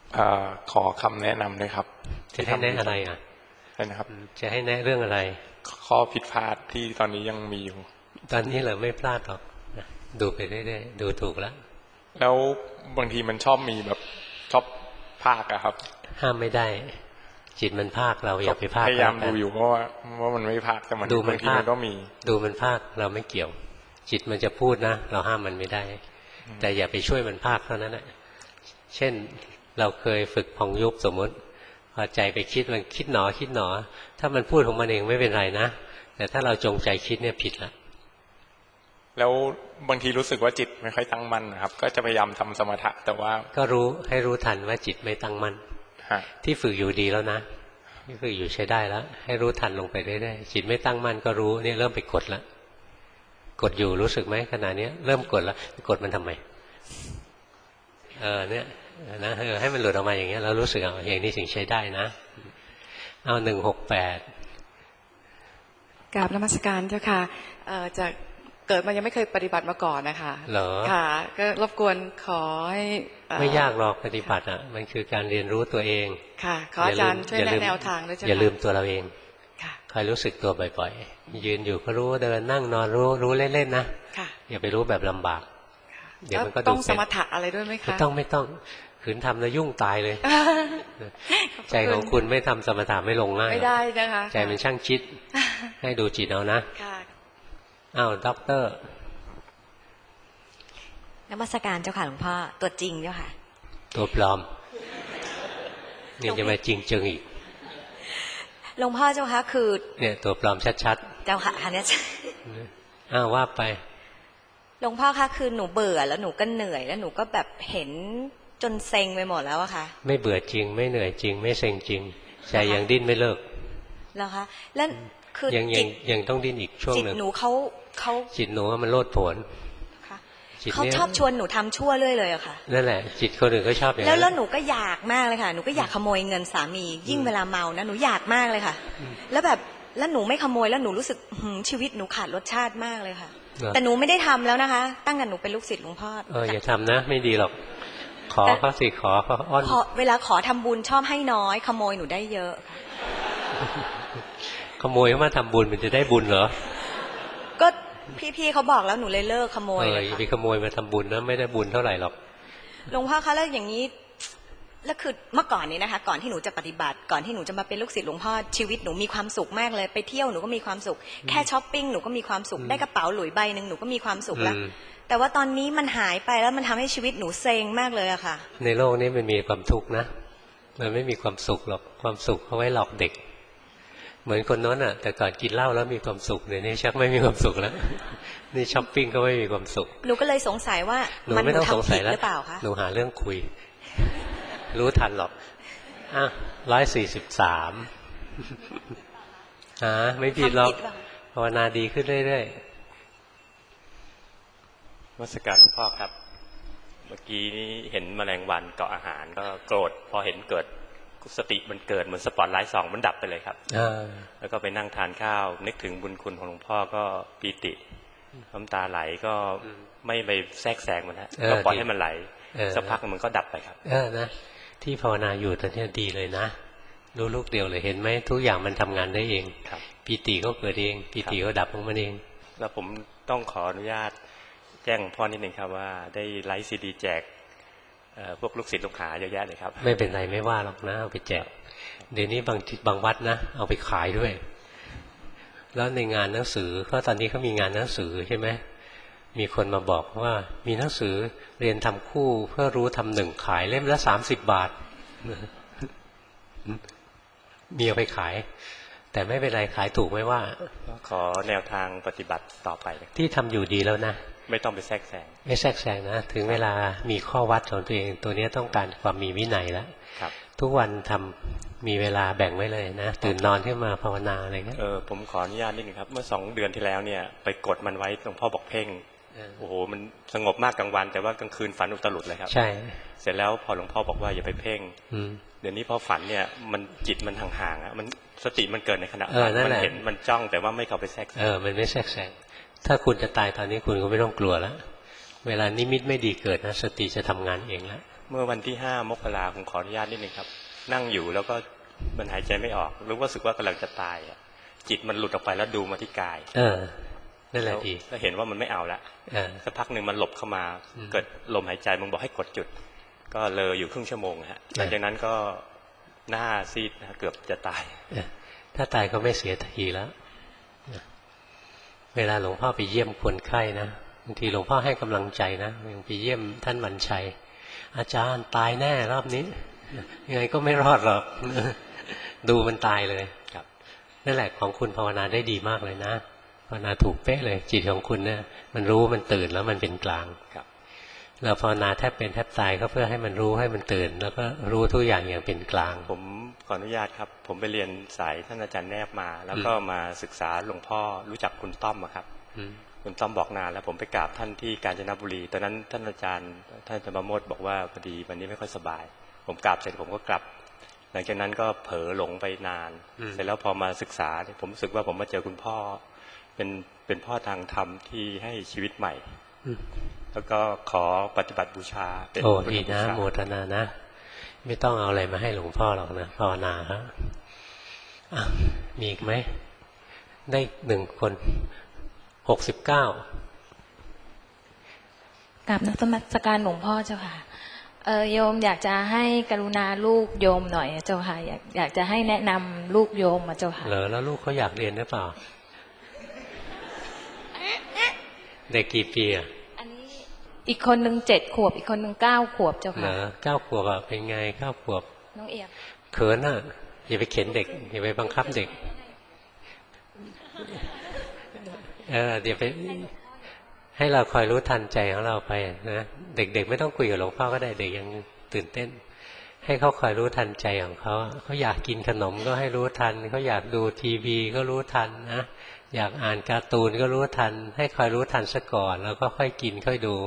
ขอคำแนะนำด้วยครับจะให้แนะอะไรอ่ะใช่นะครับจะให้แนะเรื่องอะไรข้อผิดพลาดที่ตอนนี้ยังมีอยู่ตอนนี้เหรอไม่พลาดหรอกดูไปเรื่อยๆดูถูกแล้วแล้วบางทีมันชอบมีแบบชอบภาคอะครับห้ามไม่ได้จิตมันภาคเราอย่าไปภาคพยายามดูอยู่เพราะว่าว่ามันไม่ภาคแต่มันดูมันภาคก็มีดูมันภาคเราไม่เกี่ยวจิตมันจะพูดนะเราห้ามมันไม่ได้แต่อย่าไปช่วยมันภาคเท่านั้นแหละเช่นเราเคยฝึกพองยุบสมมติพอใจไปคิดมันคิดหนอคิดหนอถ้ามันพูดของมันเองไม่เป็นไรนะแต่ถ้าเราจงใจคิดเนี่ยผิดละแล้วบางทีรู้สึกว่าจิตไม่ค่อยตั้งมั่นนะครับก็จะพยายามทำสมถะแต่ว่าก็รู้ให้รู้ทันว่าจิตไม่ตั้งมั่นที่ฝึกอยู่ดีแล้วนะที่ฝึกอยู่ใช้ได้แล้วให้รู้ทันลงไปเรื่อยๆจิตไม่ตั้งมั่นก็รู้เนี่ยเริ่มไปกดแล้วกดอยู่รู้สึกไหมขณะนี้เริ่มกดแล้วกดมันทำไมเออเนี่ยนะเออให้มันหลุดออกมาอย่างเงี้ยเรารู้สึกเอาอย่างนี้ถึงใช้ได้นะเอาหนึ่งหกแปดกราบนมัสการเจ้าค่ะเอ่อจากเกิดมายังไม่เคยปฏิบัติมาก่อนนะคะเหรอค่ะก็รบกวนขอให้ไม่ยากหรอกปฏิบัติอ่ะมันคือการเรียนรู้ตัวเองค่ะขออาจารย์ช่วยแนะแนวทางด้วยเจ้าค่ะอย่าลืมตัวเราเองคอยรู้สึกตัวบ่อยๆยืนอยู่ก็รู้เดินนั่งนอนรู้รู้เล่นๆนะอย่าไปรู้แบบลำบากเดี๋ยวมันก็ต้องสมถะอะไรด้วยไหมคะไม่ต้องไม่ต้องขืนทำแล้วยุ่งตายเลยใจของคุณไม่ทำสมถะไม่ลงง่ายไม่ได้นะคะใจมันช่างคิดให้ดูจิตเอานะอ้าวด็อกเตอร์นมัสการเจ้าค่ะหลวงพ่อตัวจริงเจ้าค่ะตัวปลอมนี่จะมาจริงจังอีกหลวงพ่อเจ้าค่ะคือเนี่ยตัวปลอมชัดๆเจ้าค่ะอันนี้อ้าวว่าไปหลวงพ่อคะคือหนูเบื่อแล้วหนูก็เหนื่อยแล้วหนูก็แบบเห็นจนเซ็งไปหมดแล้วอะค่ะไม่เบื่อจริงไม่เหนื่อยจริงไม่เซ็งจริงใจยังดิ้นไม่เลิกแล้วคะแล้วคือยังยังยังต้องดิ้นอีกช่วงหนึ่งจิตหนูเขาเขาจิตหนูมันโลดโผนเขาชอบชวนหนูทำชั่วเรื่อยเลยอะค่ะนั่นแหละจิตคนอื่นก็ชอบอย่างนั้นแล้วแล้วหนูก็อยากมากเลยค่ะหนูก็อยากขโมยเงินสามียิ่งเวลาเมานะหนูอยากมากเลยค่ะแล้วแบบแล้วหนูไม่ขโมยแล้วหนูรู้สึกชีวิตหนูขาดรสชาติมากเลยค่ะแต่หนูไม่ได้ทำแล้วนะคะตั้งแต่หนูเป็นลูกศิษย์หลวงพ่อเอออย่าทำนะไม่ดีหรอกขอเขาสิขอเขาอ้อนเวลาขอทำบุญชอบให้น้อยขโมยหนูได้เยอะขโมยเข้ามาทำบุญมันจะได้บุญเหรอก็พี่ๆเขาบอกแล้วหนูเลยเลิกขโมยเลยค่ะไปขโมยมาทำบุญนะไม่ได้บุญเท่าไหร่หรอกหลวงพ่อคะแล้วอย่างนี้แล้วคือเมื่อก่อนนี้นะคะก่อนที่หนูจะปฏิบัติก่อนที่หนูจะมาเป็นลูกศิษย์หลวงพ่อชีวิตหนูมีความสุขมากเลยไปเที่ยวหนูก็มีความสุขแค่ช้อปปิ้งหนูก็มีความสุขได้กระเป๋าหลุยใบหนึ่งหนูก็มีความสุขแล้วแต่ว่าตอนนี้มันหายไปแล้วมันทำให้ชีวิตหนูเซ็งมากเลยอะค่ะในโลกนี้มันมีความทุกข์นะมันไม่มีความสุขหรอกความสุขเขาไว้หลอกเด็กเหมือนคนโน้นอ่ะแต่ก่อนกินเหล้าแล้วมีความสุขเดี๋ยวนี้ชักไม่มีความสุขแล้วนี่ช้อปปิ้งก็ไม่มีความสุขหนูก็เลยสงสัยว่ามันหนูทำผิดหรือเปล่าคะหนูหาเรื่องคุยรู้ทันหรอกอ่ะร้อยสี่สิบสามฮะไม่ผิดหรอกภาวนาดีขึ้นเรื่อยๆนมัสการหลวงพ่อครับเมื่อกี้นี้เห็นแมลงวันเกาะอาหารก็โกรธพอเห็นเกิดสติมันเกิดเหมือนสปอตไลท์สองมันดับไปเลยครับแล้วก็ไปนั่งทานข้าวนึกถึงบุญคุณของหลวงพ่อก็ปีติน้ำตาไหลก็ไม่ไปแทรกแซงมันฮะก็ปล่อยให้มันไหลสักพักมันก็ดับไปครับเออนะที่ภาวนาอยู่ตอนนี้ดีเลยนะรู้ลูกเดียวเลยเห็นไหมทุกอย่างมันทำงานได้เองปีติก็เกิดเองปีติก็ดับของมันเองแล้วผมต้องขออนุญาตแจ้งพ่อนิดหนึ่งครับว่าได้ไลฟ์ซีดีแจกพวกลูกศิษย์ลูกหาเยอะแยะเลยครับไม่เป็นไรไม่ว่าหรอกนะเอาไปแจกเดี๋ยวนี้บางบางวัดนะเอาไปขายด้วยแล้วในงานหนังสือเพราะตอนนี้เขามีงานหนังสือใช่ไหมมีคนมาบอกว่ามีหนังสือเรียนทำคู่เพื่อรู้ทำหนึ่งขายเล่มละสามสิบบาทมีเอาไปขายแต่ไม่เป็นไรขายถูกไม่ว่าขอแนวทางปฏิบัติต่อไปที่ทำอยู่ดีแล้วนะไม่ต้องไปแทรกแซงไม่แทรกแซงนะถึงเวลามีข้อวัดของตัวเองตัวนี้ต้องการความมีวินัยแล้วทุกวันทำมีเวลาแบ่งไว้เลยนะตื่นนอนขึ้นมาภาวนาอะไรเงี้ยเออผมขออนุญาตนิดนึงครับเมื่อสองเดือนที่แล้วเนี่ยไปกดมันไว้หลวงพ่อบอกเพ่งโอ้โหมันสงบมากกลางวันแต่ว่ากลางคืนฝันอุตลุดเลยครับใช่เสร็จแล้วพอหลวงพ่อบอกว่าอย่าไปเพ่งเดี๋ยวนี้พอฝันเนี่ยมันจิตมันห่างๆอ่ะมันสติมันเกิดในขณะฝันมันเห็นมันจ้องแต่ว่าไม่เข้าไปแทรกแซงเออมันไม่แทรกแซงถ้าคุณจะตายตอนนี้คุณก็ไม่ต้องกลัวแล้วเวลานิมิตไม่ดีเกิดนะสติจะทำงานเองแล้วเมื่อวันที่ห้ามกราผมขออนุญาตนิดนึงครับนั่งอยู่แล้วก็มันหายใจไม่ออกรู้ว่าสึกว่ากำลังจะตายอ่ะจิตมันหลุดออกไปแล้วดูมาที่กายเออนั่นแหละดีแล้วเห็นว่ามันไม่เอาละสักพักหนึ่งมันหลบเข้ามาเกิดลมหายใจมึงบอกให้กดจุดก็เลยอยู่ครึ่งชั่วโมงฮะหลังจากนั้นก็หน้าซีดนะเกือบจะตายถ้าตายก็ไม่เสียทีแล้วเวลาหลวงพ่อไปเยี่ยมคนไข้นะบางทีหลวงพ่อให้กำลังใจนะยังไปเยี่ยมท่านวันชัยอาจารย์ตายแน่รอบนี้ยังไงก็ไม่รอดหรอกดูมันตายเลยครับนั่นแหละของคุณภาวนาได้ดีมากเลยนะภาวนาถูกเป๊ะเลยจิตของคุณเนี่ยมันรู้มันตื่นแล้วมันเป็นกลางครับเราภาวนาแทบเป็นแทบตายก็เพื่อให้มันรู้ให้มันตื่นแล้วก็รู้ทุกอย่างอย่างเป็นกลางผมขออนุญาตครับผมไปเรียนสายท่านอาจารย์แนบมาแล้วก็มาศึกษาหลวงพ่อรู้จักคุณต้อมครับคุณต้อมบอกนานแล้วผมไปกราบท่านที่กาญจนบุรีตอนนั้นท่านอาจารย์ท่านอาจารย์ประโมทบอกว่าพอดีวันนี้ไม่ค่อยสบายผมกราบเสร็จผมก็กลับหลังจากนั้นก็เผลอหลงไปนานเสร็จแล้วพอมาศึกษาผมรู้สึกว่าผมมาเจอคุณพ่อเป็นเป็นพ่อทางธรรมที่ให้ชีวิตใหม่แล้วก็ขอปฏิบัติบูชาเป็นโอ้ดีนะโมทนานะไม่ต้องเอาอะไรมาให้หลวงพ่อหรอกนะภาวนาครับมีอีกไหมได้หนึ่งคนหกสิบเก้ากราบนมัสการหลวงพ่อเจ้าค่ะเออโยมอยากจะให้กรุณาลูกโยมหน่อยเจ้าค่ะอยากอยากจะให้แนะนำลูกโยมมาเจ้าค่ะเหรอแล้วลูกเขาอยากเรียนหรือเปล่าเด็กกี่ปีอ่ะอันนี้อีกคนหนึ่งเจ็ดขวบอีกคนหนึ่งเก้าขวบเจ้าค่ะเหรอเก้าขวบอ่ะเป็นไงเก้าขวบน้องเอียบเขินอ่ะอย่าไปเข็นเด็กอย่าไปบังคับเด็กเออเดี๋ยวไปให้เราคอยรู้ทันใจของเราไปนะเด็กๆไม่ต้องคุยกับหลวงพ่อก็ได้เด็กยังตื่นเต้นให้เขาคอยรู้ทันใจของเขาเขาอยากกินขนมก็ให้รู้ทันเขาอยากดูทีวีก็รู้ทันนะอยากอ่านการ์ตูนก็รู้ทันให้คอยรู้ทันซะก่อนแล้วก็ค่อยกินค่อยดู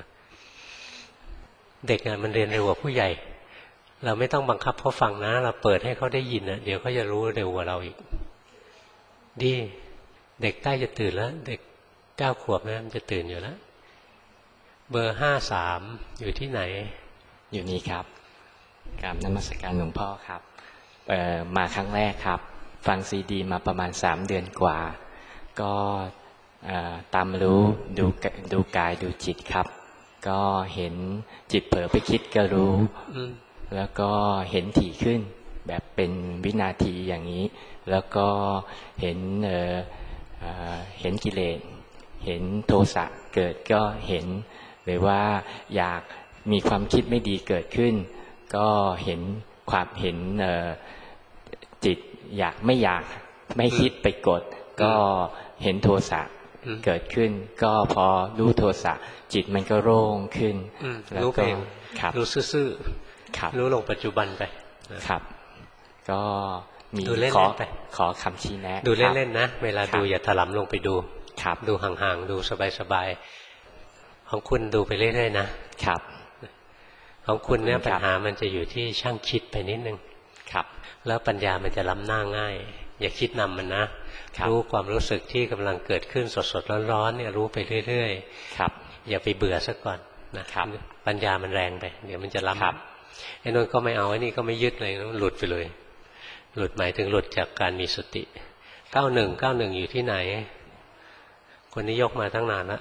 เด็กมันเรียนเร็วกว่าผู้ใหญ่เราไม่ต้องบังคับเขาฟังนะเราเปิดให้เขาได้ยินนะเดี๋ยวเขาจะรู้เร็วกว่าเราอีกดีเด็กใกล้จะตื่นแล้วเด็กเก้าขวบนะมันจะตื่นอยู่แล้วเบอร์ห้าสามอยู่ที่ไหนอยู่นี่ครับกราบนมัสการหลวงพ่อครับเอ่อมาครั้งแรกครับฟังซีดีมาประมาณสามเดือนกว่าก็ตามรู้ดูดูกายดูจิตครับก็เห็นจิตเผลอไปคิดก็รู้แล้วก็เห็นถี่ขึ้นแบบเป็นวินาทีอย่างนี้แล้วก็เห็นเอ่อเห็นกิเลสเห็นโทสะเกิดก็เห็นหรือว่าอยากมีความคิดไม่ดีเกิดขึ้นก็เห็นความเห็นจิตอยากไม่อยากไม่คิดไปกดก็เห็นโทสะเกิดขึ้นก็พอรู้โทสะจิตมันก็โล่งขึ้นแล้วก็รู้ซื่อๆรู้ลงปัจจุบันไปครับก็มีขอขอคำชี้แนะดูเล่นๆนะเวลาดูอย่าถลำลงไปดูดูห่างๆดูสบายๆของคุณดูไปเรื่อยๆนะครับของคุณเนี่ยปัญหามันจะอยู่ที่ช่างคิดไปนิดนึงครับแล้วปัญญามันจะล้ำหน้าง่ายอย่าคิดนำมันนะรู้ความรู้สึกที่กำลังเกิดขึ้นสดๆร้อนๆเนี่ยรู้ไปเรื่อยๆครับอย่าไปเบื่อซะก่อนนะครับปัญญามันแรงไปเดี๋ยวมันจะล้ำไอ้นนก็ไม่เอาไอ้นี่ก็ไม่ยึดเลยหลุดไปเลยหลุดหมายถึงหลุดจากการมีสติเก้าหนึ่งเก้าหนึ่งอยู่ที่ไหนคนนี้ยกมาตั้งนานแล้ว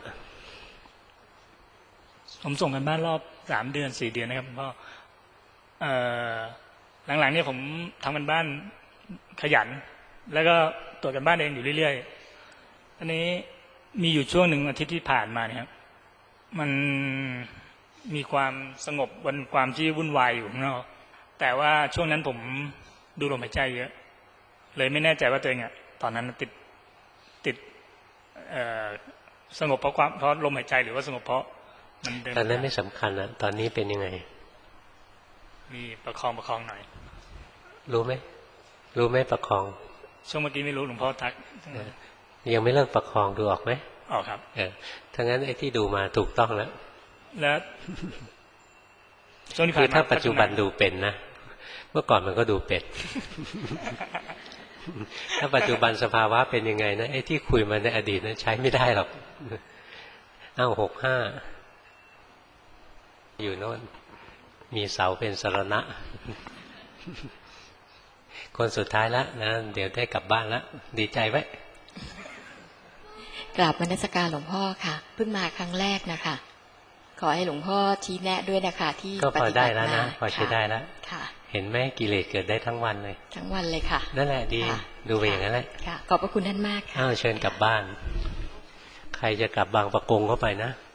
ผมส่งกันบ้านรอบสามเดือนสี่เดือนนะครับพ่อหลังๆเนี่ยผมทำกันบ้านขยันแล้วก็ตรวจกันบ้านเองอยู่เรื่อยๆอันนี้มีอยู่ช่วงหนึ่งอาทิตย์ที่ผ่านมาเนี่ยครับมันมีความสงบวันความที่วุ่นวายอยู่ข้างนอกแต่ว่าช่วงนั้นผมดูลมหายใจเยอะเลยไม่แน่ใจว่าตัวเองอ่ะตอนนั้นติดติดสงบเพราะความเพราะลมหายใจหรือว่าสงบเพราะมันเดินตอนนั้นไม่สำคัญนะตอนนี้เป็นยังไงมีประคองประคองหน่อยรู้ไหมรู้ไหมประคองช่วงเมื่อกี้ไม่รู้หลวงพ่อทักยังไม่เลิกประคองดูออกไหมออกครับเออถ้างั้นไอ้ที่ดูมาถูกต้องแล้วแล้วช่วงที่ผ่านมาถ้าปัจจุบันดูเป็นนะเมื่อก่อนมันก็ดูเป็นถ้าปัจจุบันสภาวะเป็นยังไงนะไอ้ที่คุยมาในอดีตนั้นใช้ไม่ได้หรอกอ้าวหกห้าอยู่โน่นมีเสาเป็นสรณะ คนสุดท้ายแล้วนะเดี๋ยวได้กลับบ้านแล้วดีใจไว้กราบนมัสการหลวงพ่อค่ะเพิ่งมาครั้งแรกนะคะขอให้หลวงพ่อชี้แนะด้วยนะคะที่ก็พอได้แล้วนะพอใช้ได้แล้วเห็นไหมกิเลสเกิดได้ทั้งวันเลยทั้งวันเลยค่ะนั่นแหละดีดูไปอย่างนั้นแหละขอบพระคุณท่านมากค่ะเชิญกลับบ้านใครจะกลับบางประกงเข้าไปนะ